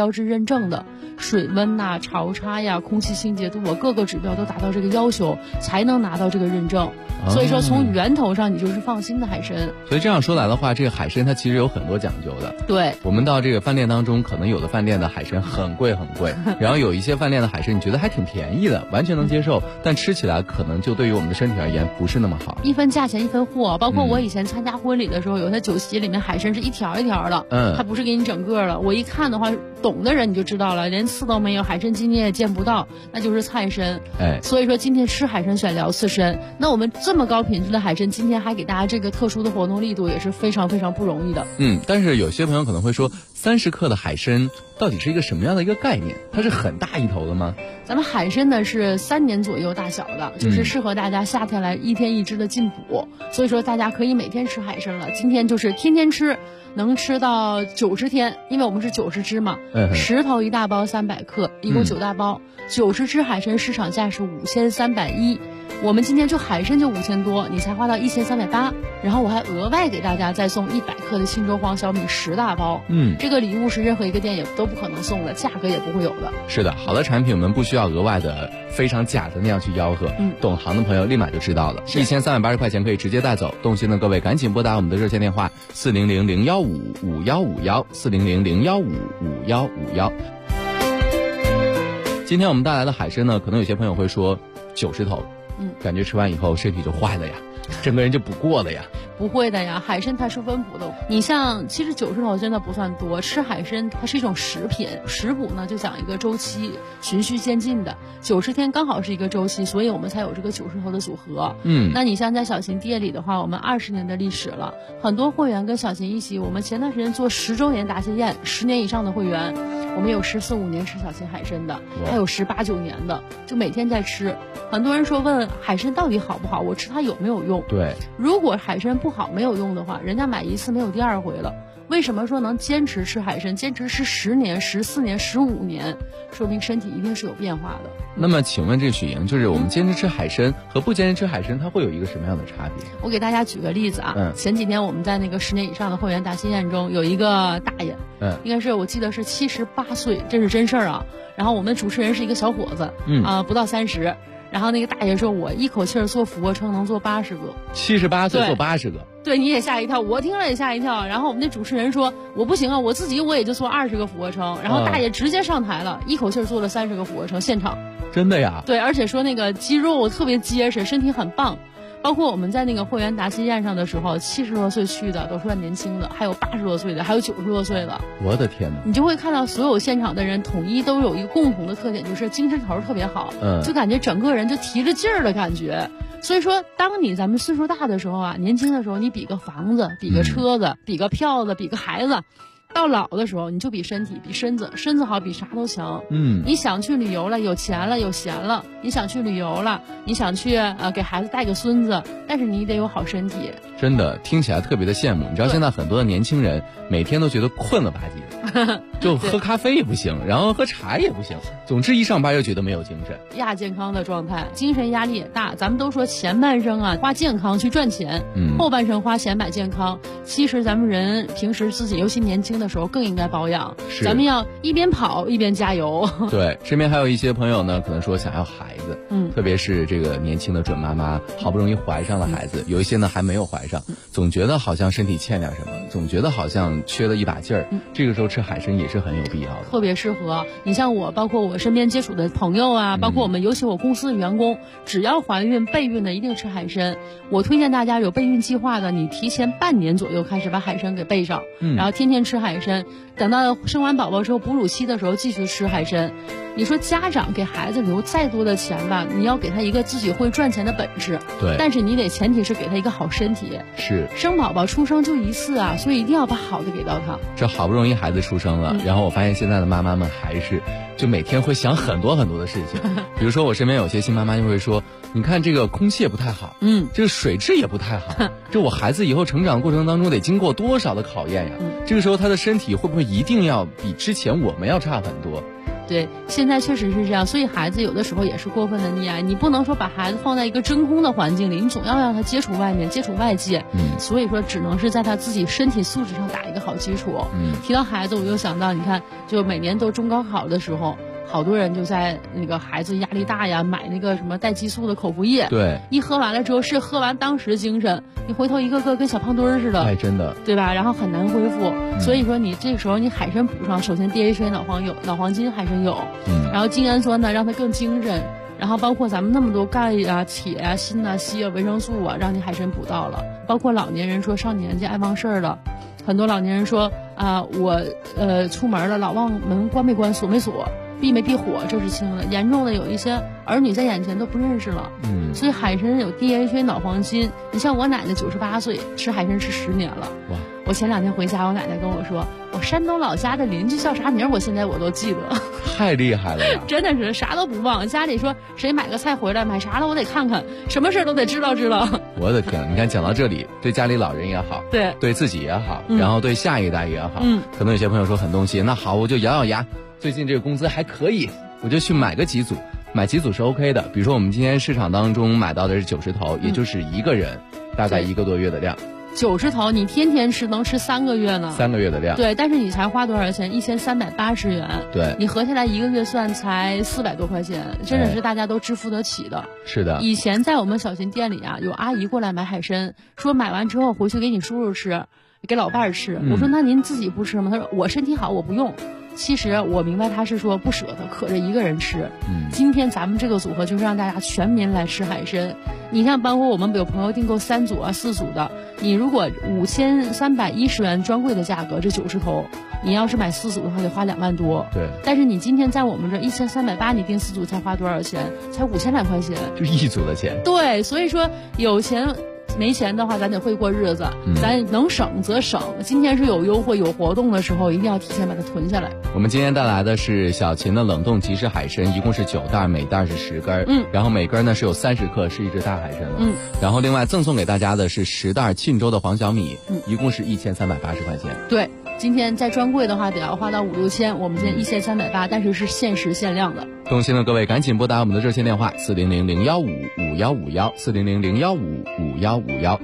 认证的，水温呐、潮差呀、空气清洁度各个指标都达到这个要求，才能拿到这个认证。所以说从源头上你就是放心的海参。 所以这样说来的话，这个海参它其实有很多讲究的。 对， 我们到这个饭店当中，可能有的饭店的海参很贵很贵，然后有一些饭店的海参你觉得还挺便宜的，完全能接受，但吃起来可能就对于我们的身体而言不是那么好。 一分价钱一分货，包括我以前参加婚礼的时候，有些酒席里面海参是一条一条的，它不是给你整个的。我一看的话，懂的人你就知道了，连刺都没有，海参今天也见不到，那就是菜参。所以说今天吃海参选聊刺参，那我们这么高品质的海参，今天还给大家这个特殊的活动力度，也是非常非常不容易的。 但是有些朋友可能会说，30克的海参到底是一个什么样的一个概念？它是很大一头的吗？ 咱们海参呢是3年左右大小的，就是适合大家夏天来1天1只的进补，所以说大家可以每天吃海参了。今天就是天天吃，能吃到90天，因为我们是90只嘛，10头1大包300克，一共9大包，90只海参市场价是5310，我们今天就海参就5000多，你才花到1380，然后我还额外给大家再送100克的信州黄小米10大包，这个礼物是任何一个店也都不可能送的，价格也不会有的。 是的，好的产品我们不需要额外的非常假的那样去吆喝，懂行的朋友立马就知道了，1380块钱可以直接带走。动心的各位赶紧拨打我们的热线电话400-015-5151，400-015-5151。今天我们带来的海参呢，可能有些朋友会说90头，感觉吃完以后身体就坏了呀，整个人就不过了呀。 不会的呀，海参它是温补的。你像其实90头真的不算多，吃海参它是一种食品，食补呢就讲一个周期，循序渐进的，90天刚好是一个周期，所以我们才有这个90头的组合。那你像在小琴店里的话，我们20年的历史了，很多会员跟小琴一起，我们前段时间做10周年答谢宴，10年以上的会员，我们有14、15年吃小琴海参的，还有18、19年的，就每天在吃。很多人说问海参到底好不好，我吃它有没有用？ 对， 如果海参不好没有用的话，人家买一次没有第二回了。为什么说能坚持吃海参，坚持吃10年、14年、15年，说明身体一定是有变化的。 那么请问这许莹，就是我们坚持吃海参和不坚持吃海参，它会有一个什么样的差别？ 我给大家举个例子啊，前几天我们在那个10年以上的会员答谢宴中，有一个大爷，应该是我记得是78岁，这是真事儿啊。然后我们主持人是一个小伙子，不到30。然后那个大爷说，我一口气儿做俯卧撑能做80个 ，78岁做80个， 对，你也吓一跳，我听了也吓一跳。然后我们那主持人说，我不行啊，我自己也就做20个俯卧撑。然后大爷直接上台了，一口气儿做了30个俯卧撑，现场。 真的呀？ 对，而且说那个肌肉特别结实，身体很棒。包括我们在那个会员答谢宴上的时候，70多岁去的都算年轻的，还有80多岁的，还有90多岁的。 我的天哪！ 你就会看到所有现场的人统一都有一个共同的特点，就是精神头特别好，就感觉整个人就提着劲儿的感觉。所以说，当咱们岁数大的时候啊，年轻的时候你比个房子，比个车子，比个票子，比个孩子。到老的时候，你就比身体，比身子好，比啥都强。你想去旅游了，有钱了，有闲了，你想去旅游了，你想去给孩子带个孙子，但是你得有好身体。 真的听起来特别的羡慕。你知道现在很多的年轻人每天都觉得困了吧唧的，就喝咖啡也不行，然后喝茶也不行，总之一上班就觉得没有精神， 亚健康的状态，精神压力也大。咱们都说前半生啊花健康去赚钱，后半生花钱买健康。其实咱们人平时自己尤其年轻的时候更应该保养，咱们要一边跑一边加油。 对，身边还有一些朋友呢，可能说想要孩子，特别是这个年轻的准妈妈，好不容易怀上了孩子，有一些呢还没有怀上，总觉得好像身体欠点什么，总觉得好像缺了一把劲儿，这个时候吃海参也是很有必要的， 特别适合。你像我，包括我身边接触的朋友啊，包括我们尤其我公司的员工，只要怀孕备孕的一定吃海参。我推荐大家有备孕计划的，你提前半年左右开始把海参给备上，然后天天吃海参，等到生完宝宝之后哺乳期的时候继续吃海参。你说家长给孩子留再多的钱吧，你要给他一个自己会赚钱的本事， 对， 但是你得前提是给他一个好身体。 是， 生宝宝出生就一次啊，所以一定要把好的给到他。 这好不容易孩子出生了，然后我发现现在的妈妈们还是就每天会想很多很多的事情，比如说我身边有些新妈妈就会说，你看这个空气也不太好，这个水质也不太好，这我孩子以后成长过程当中得经过多少的考验呀？这个时候他的身体会不会一定要比之前我们要差很多？ 对，现在确实是这样，所以孩子有的时候也是过分的溺爱，你不能说把孩子放在一个真空的环境里，你总要让他接触外面，接触外界，所以说只能是在他自己身体素质上打一个好基础。提到孩子，我就想到，你看，就每年都中高考的时候，好多人就在那个孩子压力大呀，买那个什么带激素的口服液。 对， 一喝完了之后是喝完当时精神，你回头一个个跟小胖墩儿似的。 哎，真的， 对吧？然后很难恢复。所以说你这个时候你海参补上，首先 DHA 脑黄金海参有，然后精氨酸呢让它更精神。然后包括咱们那么多钙啊、铁啊、锌啊、硒啊、维生素啊，让你海参补到了。包括老年人说上年纪爱忘事儿了，很多老年人说我出门了老忘门关没关锁没锁，闭没闭火，这是轻的。严重的有一些儿女在眼前都不认识了。所以海参有 DHA 脑黄金。你像我奶奶98岁，吃海参吃10年了。哇！我前2天回家，我奶奶跟我说，我山东老家的邻居叫啥名，我现在我都记得。 太厉害了呀！ 真的是啥都不忘。家里说谁买个菜回来买啥了，我得看看，什么事都得知道。 我的天，你看讲到这里，对家里老人也好，对自己也好，然后对下一代也好，可能有些朋友说很动心，那好，我就咬咬牙，最近这个工资还可以，我就去买个几组。买几组是 OK 的，比如说我们今天市场当中买到的是90头，也就是一个人大概1个多月的量。 90头你天天吃能吃3个月呢。 3个月的量。 对，但是你才花多少钱？1380元。 对， 你合下来1个月算才400多块钱，真的是大家都支付得起的。 是的。 以前在我们小新店里啊，有阿姨过来买海参，说买完之后回去给你叔叔吃，给老伴儿吃。我说那您自己不吃吗？他说我身体好，我不用。其实我明白他是说不舍得，可着一个人吃。今天咱们这个组合就是让大家全民来吃海参。你看，包括我们有朋友订购3组啊、4组的，你如果5310元专柜的价格，这90头，你要是买4组的话，得花2万多。 对。 但是你今天在我们这1380，你订4组才花多少钱？才5000来块钱。 就1组的钱。 对，所以说有钱。没钱的话，咱得会过日子，咱能省则省。今天是有优惠、有活动的时候，一定要提前把它囤下来。 我们今天带来的是小秦的冷冻即食海参，一共是9袋，每袋是10根，然后每根呢是有30克，是一只大海参了。然后另外赠送给大家的是10袋沁州的黄小米，一共是1380块钱。 对，今天在专柜的话得要花到5、6千，我们今天1380，但是是限时限量的。 动心的各位赶紧拨打我们的热线电话400-015-5151，400-015-5151。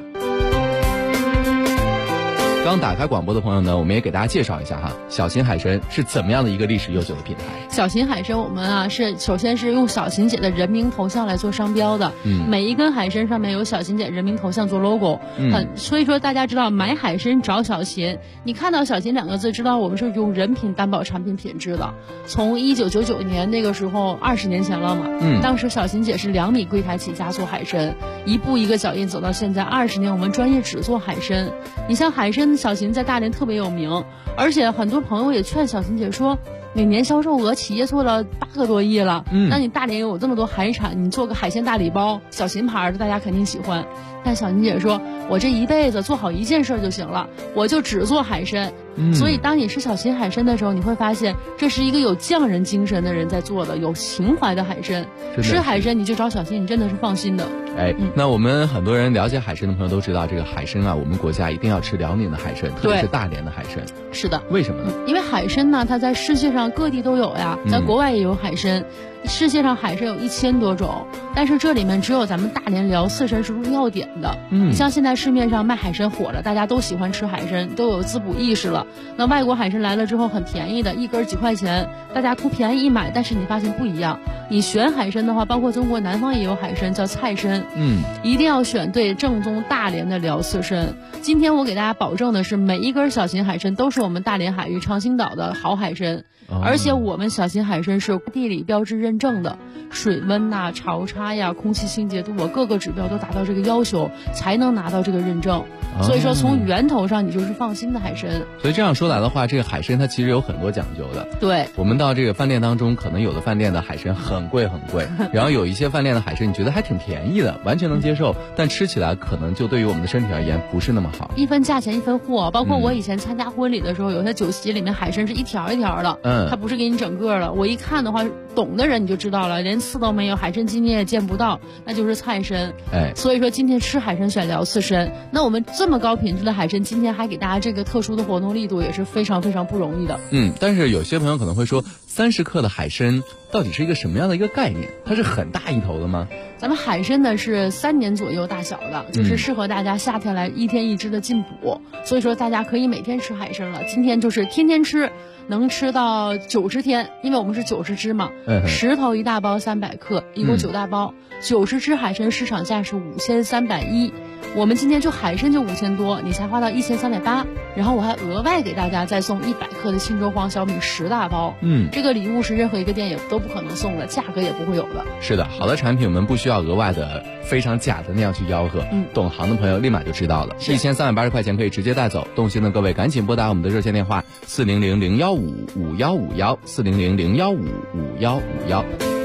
刚打开广播的朋友呢，我们也给大家介绍一下哈，小秦海参是怎么样的一个历史悠久的品牌。 小秦海参我们啊是首先是用小秦姐的人名头像来做商标的，每一根海参上面有小秦姐人名头像做 logo，所以说大家知道买海参找小秦，你看到小秦2个字，知道我们是用人品担保产品品质的。从1999年那个时候20年前了嘛，当时小秦姐是2米柜台起家做海参，一步一个脚印走到现在20年，我们专业只做海参。你像海参小秦在大连特别有名，而且很多朋友也劝小秦姐说，每年销售额企业做了8个多亿了，那你大连有这么多海产，你做个海鲜大礼包，小秦牌的大家肯定喜欢。但小秦姐说，我这一辈子做好一件事就行了，我就只做海参。所以当你吃小秦海参的时候，你会发现这是一个有匠人精神的人在做的，有情怀的海参。吃海参你就找小秦，你真的是放心的。 那我们很多人了解海参的朋友都知道，这个海参啊，我们国家一定要吃辽宁的海参，特别是大连的海参。 是的。 为什么呢？ 因为海参呢，它在世界上各地都有呀，在国外也有海参。世界上海参有1000多种，但是这里面只有咱们大连辽刺参是入药典的。你像现在市面上卖海参火了，大家都喜欢吃海参，都有滋补意识了。那外国海参来了之后很便宜的，一根几块钱，大家图便宜一买，但是你发现不一样。你选海参的话，包括中国南方也有海参叫菜参，一定要选对正宗大连的辽刺参。今天我给大家保证的是，每一根小秦海参都是我们大连海域长兴岛的好海参。而且我们小秦海参是地理标志认证的，水温呐、潮差呀、空气清洁度啊，各个指标都达到这个要求，才能拿到这个认证。所以说从源头上你就是放心的海参。 所以这样说来的话，这个海参它其实有很多讲究的。 对， 我们到这个饭店当中，可能有的饭店的海参很贵很贵，然后有一些饭店的海参你觉得还挺便宜的，完全能接受，但吃起来可能就对于我们的身体而言不是那么好。 一分价钱一分货，包括我以前参加婚礼的时候，有些酒席里面海参是一条一条的，它不是给你整个了。我一看的话，懂的人你就知道了，连刺都没有，海参筋你也见不到，那就是菜参。所以说今天吃海参选辽刺参，那我们这么高品质的海参，今天还给大家这个特殊的活动力度，也是非常非常不容易的。 但是有些朋友可能会说，30克的海参到底是一个什么样的一个概念？它是很大一头的吗？ 咱们海参呢是3年左右大小的，就是适合大家夏天来一天一只的进补，所以说大家可以每天吃海参了。今天就是天天吃，能吃到90天，因为我们是90只嘛，10头1大包300克，一共9大包，90只海参市场价是5310，我们今天就海参就5000多，你才花到1380，然后我还额外给大家再送100克的庆州黄小米10大包，这个礼物是任何一个店也都不可能送的，价格也不会有的。 是的，好的产品我们不需要额外的非常假的那样去吆喝，懂行的朋友立马就知道了，1380块钱可以直接带走。动心的各位赶紧拨打我们的热线电话400-015-5151，400-015-5151。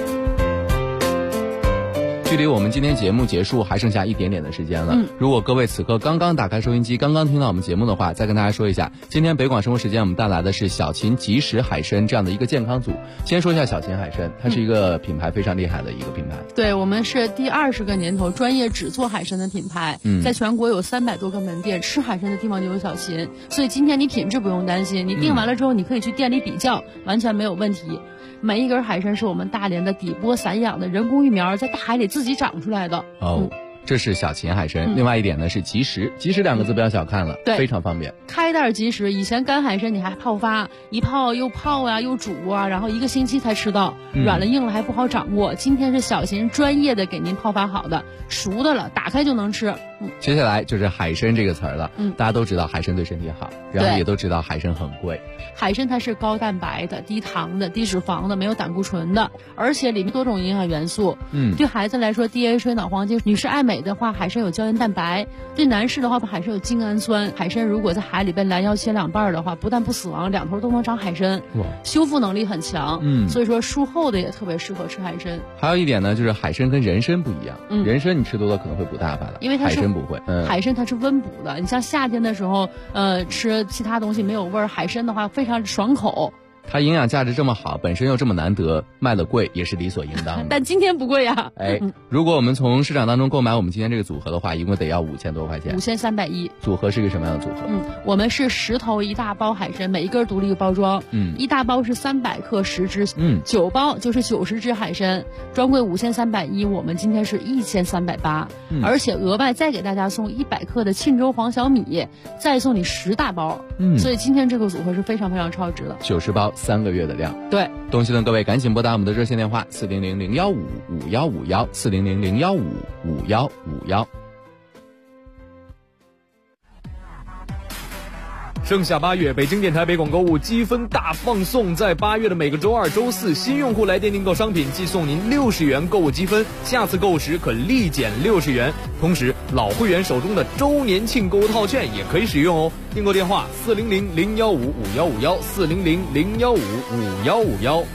距离我们今天节目结束还剩下一点点的时间了。如果各位此刻刚刚打开收音机，刚刚听到我们节目的话，再跟大家说一下，今天北广生活时间我们带来的是小秦即食海参这样的一个健康组。先说一下小秦海参，它是一个品牌非常厉害的一个品牌。 对，我们是第20个年头专业只做海参的品牌，在全国有300多个门店，吃海参的地方就有小秦，所以今天你品质不用担心，你订完了之后你可以去店里比较，完全没有问题。每一根海参是我们大连的底波散养的人工育苗，在大海里自己长出来的。 这是小秦海参。另外一点呢是即食，即食2个字不要小看了，非常方便。 开袋即食，以前干海参你还泡发，一泡又泡啊又煮啊，然后1个星期才吃到，软了硬了还不好掌握。今天是小秦专业的给您泡发好的，熟的了，打开就能吃。 接下来就是海参这个词儿了。大家都知道海参对身体好，然后也都知道海参很贵。 海参它是高蛋白的、低糖的、低脂肪的，没有胆固醇的，而且里面多种营养元素。对孩子来说 DHA 脑黄金，女士爱美的话，海参有胶原蛋白；对男士的话，海参有精氨酸。海参如果在海里被拦腰切2半的话，不但不死亡，2头都能长海参，修复能力很强。所以说术后的也特别适合吃海参。 还有一点呢，就是海参跟人参不一样，人参你吃多了可能会补大发的， 因为它是海参不会。 海参它是温补的，你像夏天的时候，吃其他东西没有味儿，海参的话非常爽口。 它营养价值这么好，本身又这么难得，卖的贵也是理所应当的。 但今天不贵呀。 如果我们从市场当中购买我们今天这个组合的话，一共得要5000多块钱。 5310。 组合是一个什么样的组合？ 我们是10头1大包海参，每一根独立包装。1大包是300克10只，9包就是90只海参，专柜5310，我们今天是1380，而且额外再给大家送100克的庆州黄小米，再送你10大包。所以今天这个组合是非常非常超值的。 90包3个月的量。 对， 东西的各位赶紧拨打我们的热线电话400-015-5151，400-015-5151。 盛夏8月，北京电台北广购物积分大放送，在8月的每个周2、周4，新用户来电订购商品即送您60元购物积分，下次购物时可立减60元。同时，老会员手中的周年庆购物套券也可以使用哦。订购电话400-015-5151，400-015-5151。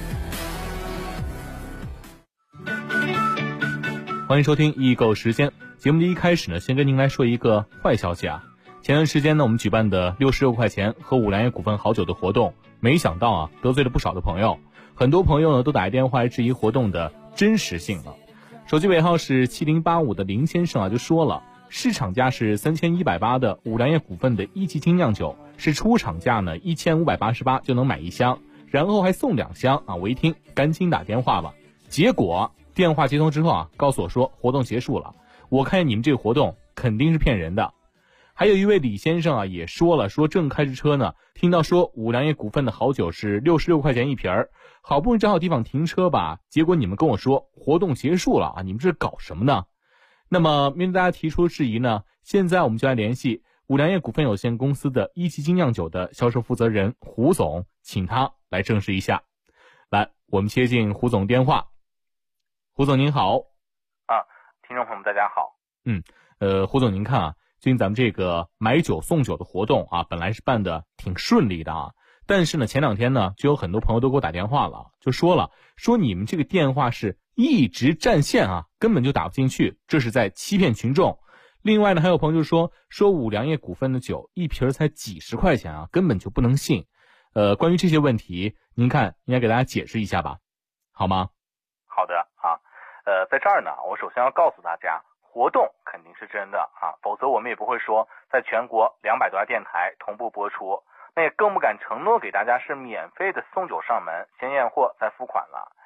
欢迎收听易购时间。节目的一开始呢，先跟您来说一个坏消息啊。前段时间呢，我们举办的66块钱喝五粮液股份好酒的活动，没想到啊，得罪了不少的朋友。很多朋友呢，都打电话来质疑活动的真实性了。手机尾号是7085的林先生啊，就说了，市场价是3180的五粮液股份的1级精酿酒，是出厂价呢1588就能买1箱，然后还送2箱啊。我一听，赶紧打电话了。结果电话接通之后啊，告诉我说活动结束了。我看见你们这个活动肯定是骗人的。还有一位李先生啊，也说了，说正开着车呢，听到说五粮液股份的好酒是66块钱一瓶儿，好不容易找好地方停车吧，结果你们跟我说活动结束了啊，你们这是搞什么呢？那么面对大家提出质疑呢，现在我们就来联系五粮液股份有限公司的1级精酿酒的销售负责人胡总，请他来证实一下。来，我们接进胡总电话。胡总您好。 听众朋友们大家好。 胡总您看啊，最近咱们这个买酒送酒的活动啊，本来是办的挺顺利的啊，但是呢前2天呢，就有很多朋友都给我打电话了，就说你们这个电话是一直占线啊，根本就打不进去，这是在欺骗群众。另外呢，还有朋友就说五粮液股份的酒一瓶才几十块钱啊，根本就不能信。关于这些问题，您看应该给大家解释一下吧，好吗？ 好的啊，在这儿呢，我首先要告诉大家，活动肯定是真的啊，否则我们也不会说在全国200多家电台同步播出，那也更不敢承诺给大家是免费的送酒上门，先验货再付款了。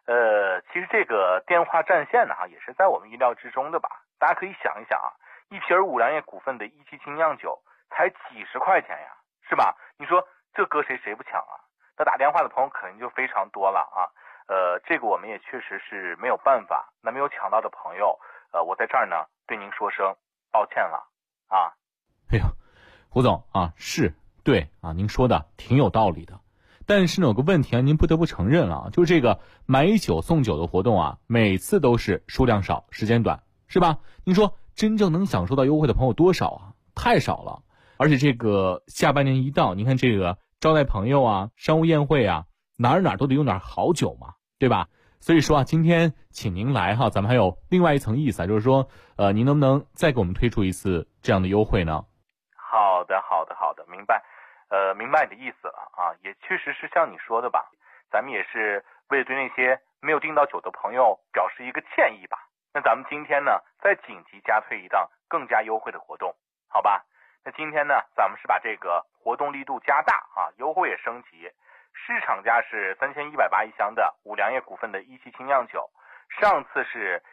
其实这个电话占线呢，也是在我们意料之中的吧。大家可以想一想啊，一瓶五粮液股份的17精酿酒才几十块钱呀，是吧？你说这搁谁不抢啊？那打电话的朋友肯定就非常多了啊。这个我们也确实是没有办法。那没有抢到的朋友，我在这儿呢对您说声抱歉了啊。 哎呦，胡总啊，是对啊，您说的挺有道理的。但是呢，有个问题啊，您不得不承认了，就是这个买酒送酒的活动啊，每次都是数量少，时间短，是吧？您说真正能享受到优惠的朋友多少啊？太少了。而且这个下半年一到，您看这个招待朋友啊、商务宴会啊，哪儿都得用点好酒嘛，对吧？所以说啊，今天请您来哈，咱们还有另外一层意思啊，就是说，您能不能再给我们推出一次这样的优惠呢？ 好的，明白。明白你的意思了啊，也确实是像你说的吧，咱们也是为了对那些没有订到酒的朋友表示一个歉意吧。那咱们今天呢，再紧急加推一档更加优惠的活动，好吧？那今天呢，咱们是把这个活动力度加大啊，优惠也升级。市场价是3180一箱的五粮液股份的17精酿酒，上次是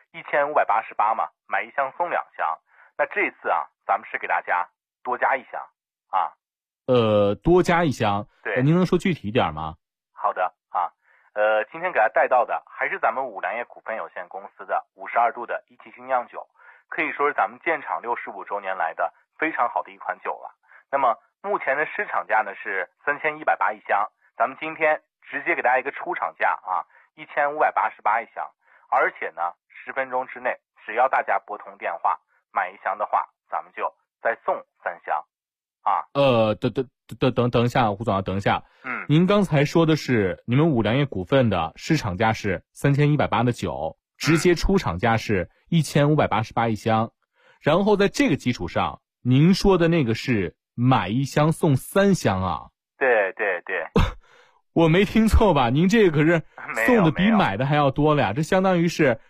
1588嘛，买一箱送2箱。那这次啊，咱们是给大家多加一箱啊。 多加一箱， 对， 您能说具体一点吗？ 好的啊，今天给大家带到的还是咱们五粮液股份有限公司的52度的17精酿酒，可以说是咱们建厂65周年来的非常好的一款酒了。那么目前的市场价呢是3180一箱，咱们今天直接给大家一个出厂价啊，1588一箱，而且呢10分钟之内，只要大家拨通电话买一箱的话，咱们就再送3箱。啊， 等一下，胡总啊，等一下。您刚才说的是你们五粮液股份的市场价是3180的酒，直接出厂价是1588一箱，然后在这个基础上，您说的那个是买一箱送3箱啊？ 对， 我没听错吧？您这个可是送的比买的还要多了呀，这相当于是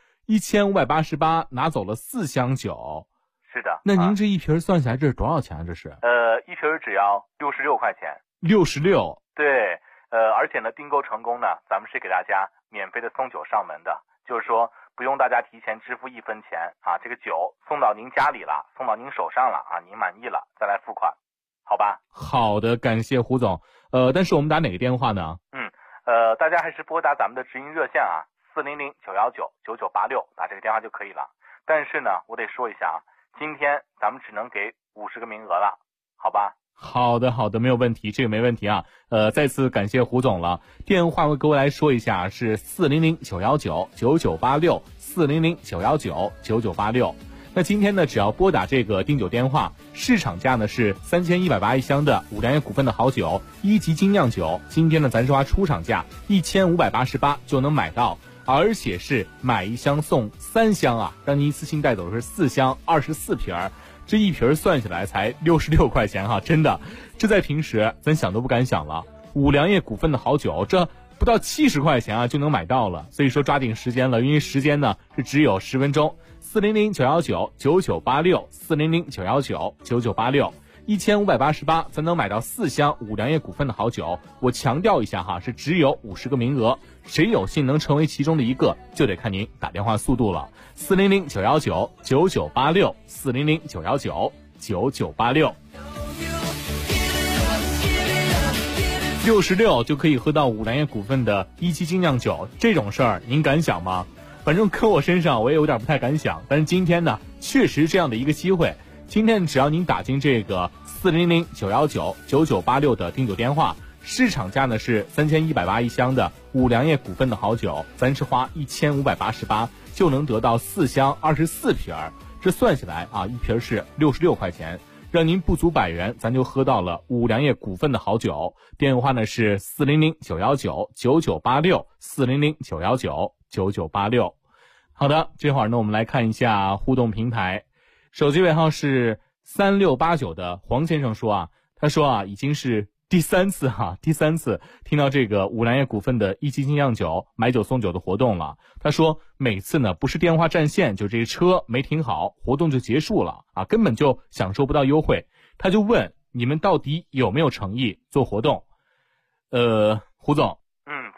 1588拿走了4箱酒。 是的， 那您这一瓶算下来这是多少钱啊？这是一瓶只要66块钱。 66？ 对，而且呢，订购成功呢，咱们是给大家免费的送酒上门的，就是说不用大家提前支付1分钱啊，这个酒送到您家里了，送到您手上了啊，您满意了再来付款，好吧？ 好的，感谢胡总。但是我们打哪个电话呢？ 大家还是拨打咱们的直营热线啊，400-919-9986，打这个电话就可以了。但是呢，我得说一下啊。今天咱们只能给50个名额了，好吧？ 好的，没有问题，这个没问题啊。再次感谢胡总了。电话我给我来说一下，是400-919-9986 400-919-9986。那今天呢，只要拨打这个订酒电话，市场价呢是3180一箱的五粮液股份的好酒1级精酿酒，今天呢咱是花出厂价1588就能买到。而且是买一箱送3箱啊，让您一次性带走的是4箱24瓶，这一瓶算下来才66块钱哈，真的，这在平时咱想都不敢想了。五粮液股份的好酒，这不到70块钱啊就能买到了，所以说抓紧时间了，因为时间呢是只有10分钟。400-919-9986 400-919-9986。1588，咱能买到4箱五粮液股份的好酒。我强调一下哈，是只有50个名额，谁有幸能成为其中的一个，就得看您打电话速度了。400-919-9986 400-919-9986。66就可以喝到五粮液股份的17精酿酒，这种事儿您敢想吗？反正搁我身上我也有点不太敢想，但是今天呢，确实这样的一个机会。今天只要您打进这个400-919-9986的订酒电话，市场价呢是3180一箱的五粮液股份的好酒，咱是花1588就能得到4箱24瓶，这算下来啊，一瓶是66块钱，让您不足100元，咱就喝到了五粮液股份的好酒。电话呢是400-919-9986 400-919-9986。好的，这会儿呢我们来看一下互动平台。手机尾号是3689的黄先生说啊，他说啊，已经是第三次听到这个五粮液股份的17精酿酒买酒送酒的活动了。他说每次呢不是电话占线，就这车没停好，活动就结束了啊，根本就享受不到优惠。他就问你们到底有没有诚意做活动？胡总， 在。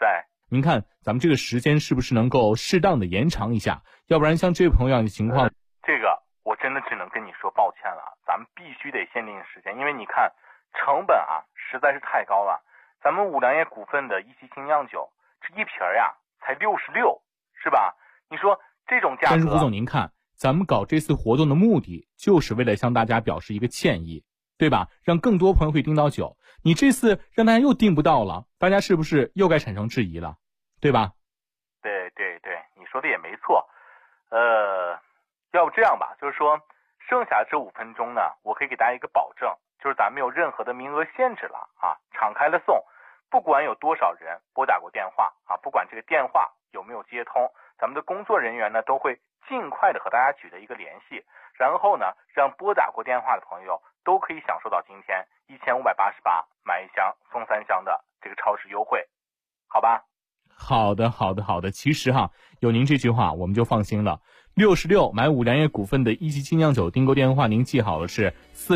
您看咱们这个时间是不是能够适当的延长一下？要不然像这位朋友的情况， 这个我真的只能跟你说抱歉了，咱们必须得限定时间，因为你看成本啊实在是太高了。咱们五粮液股份的一期精酿酒，这一瓶呀才66，是吧？你说这种价格。 但是胡总您看，咱们搞这次活动的目的就是为了向大家表示一个歉意，对吧？让更多朋友可以订到酒。你这次让大家又订不到了，大家是不是又该产生质疑了，对吧？ 对，你说的也没错。要不这样吧，就是说剩下这5分钟呢，我可以给大家一个保证，就是咱没有任何的名额限制了啊，敞开了送，不管有多少人拨打过电话啊，不管这个电话有没有接通，咱们的工作人员呢都会尽快的和大家取得一个联系，然后呢，让拨打过电话的朋友都可以享受到今天1588买1箱送3箱的这个超市优惠，好吧？ 好的。其实有您这句话我们就放心了。66买五粮液股份的一期精酿酒订购电话您记好了，是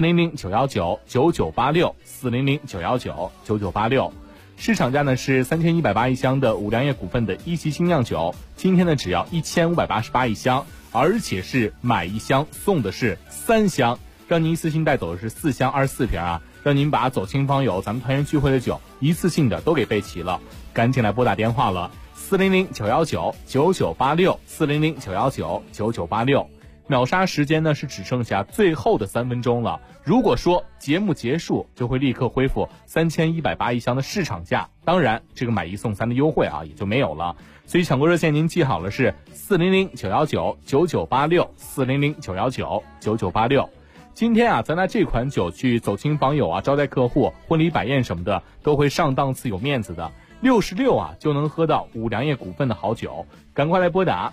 400-919-9986，400-919-9986。市场价呢是3180一箱的五粮液股份的一期精酿酒，今天呢只要1588一箱，而且是买1箱送的是3箱，让您一次性带走的是4箱24瓶啊，让您把走亲访友咱们团圆聚会的酒一次性的都给备齐了。赶紧来拨打电话了，400-919-9986，400-919-9986。秒杀时间呢是只剩下最后的3分钟了，如果说节目结束就会立刻恢复3180一箱的市场价，当然这个买1送3的优惠也就没有了。所以抢购热线您记好了，是400-919-9986，400-919-9986。今天咱拿这款酒去走亲访友招待客户、婚礼摆宴什么的都会上档次有面子的。66就能喝到五粮液股份的好酒，赶快来拨打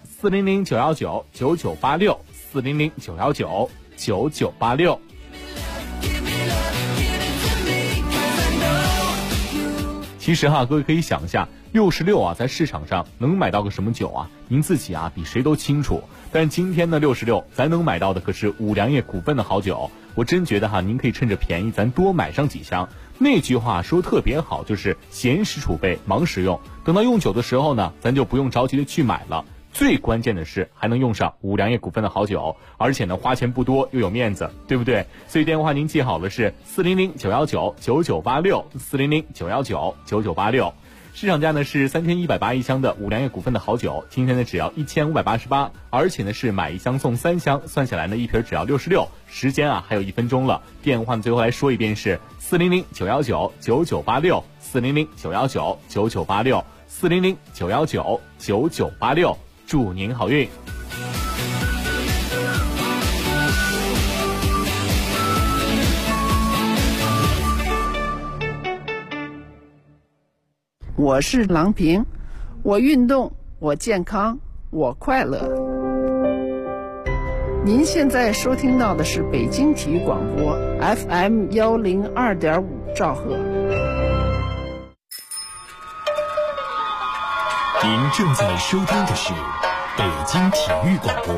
400-919-9986，400-919-9986。其实各位可以想一下，66在市场上能买到个什么酒啊？您自己比谁都清楚。但今天的66咱能买到的可是五粮液股份的好酒，我真觉得您可以趁着便宜咱多买上几箱。那句话说特别好，就是闲时储备，忙时用。等到用酒的时候呢，咱就不用着急的去买了。最关键的是还能用上五粮液股份的好酒，而且呢花钱不多又有面子，对不对？所以电话您记好了，是400-919-9986，400-919-9986。市场价呢是3180一箱的五粮液股份的好酒，今天呢只要1588，而且呢是买1箱送3箱，算下来呢一瓶只要66。时间还有1分钟了，电话最后来说一遍是400-919-9986，400-919-9986，400-919-9986，祝您好运。 我是郎平，我运动，我健康，我快乐。您现在收听到的是北京体育广播 FM 102.5兆赫。 您正在收听的是北京体育广播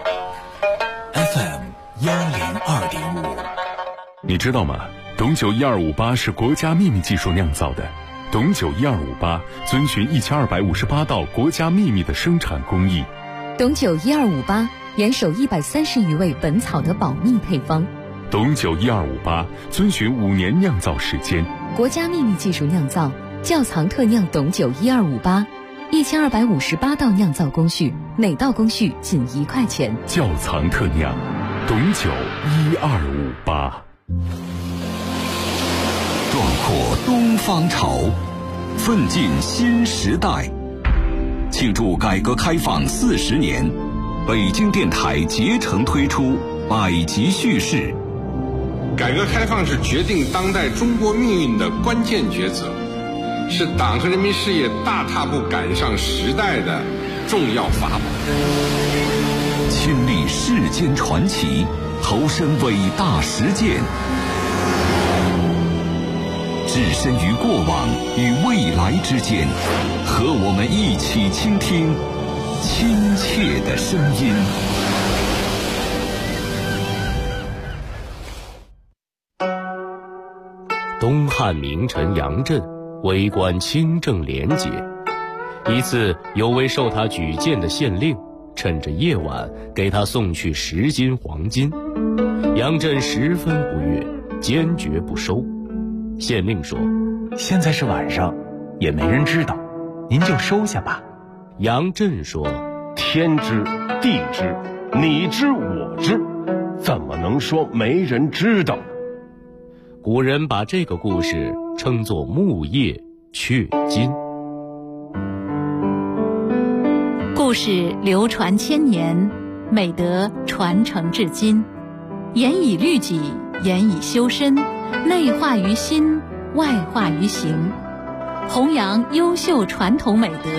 FM 102.5。你知道吗？董酒1258是国家秘密技术酿造的。董酒1258遵循1258道国家秘密的生产工艺。 董酒1258严守130余味本草的保密配方。 董酒1258遵循5年酿造时间。 国家秘密技术酿造，窖藏特酿董酒1258，1258道酿造工序，每道工序仅1块钱。 窖藏特酿，董酒1258。 壮阔东方潮，奋进新时代。庆祝改革开放40年，北京电台竭诚推出百集叙事。 改革开放是决定当代中国命运的关键抉择，是党和人民事业大踏步赶上时代的重要法宝。 亲历世间传奇，投身伟大实践，置身于过往与未来之间，和我们一起倾听亲切的声音。 东汉名臣杨震为官清正廉洁， 一次，有位受他举荐的县令，趁着夜晚给他送去10斤黄金。杨震十分不悦，坚决不收。县令说：“ 现在是晚上，也没人知道，您就收下吧。” 杨震说：“ 天知地知，你知我知，怎么能说没人知道？” 古人把这个故事称作木叶雀金。 故事流传千年，美德传承至今。严以律己，严以修身，内化于心，外化于行，弘扬优秀传统美德。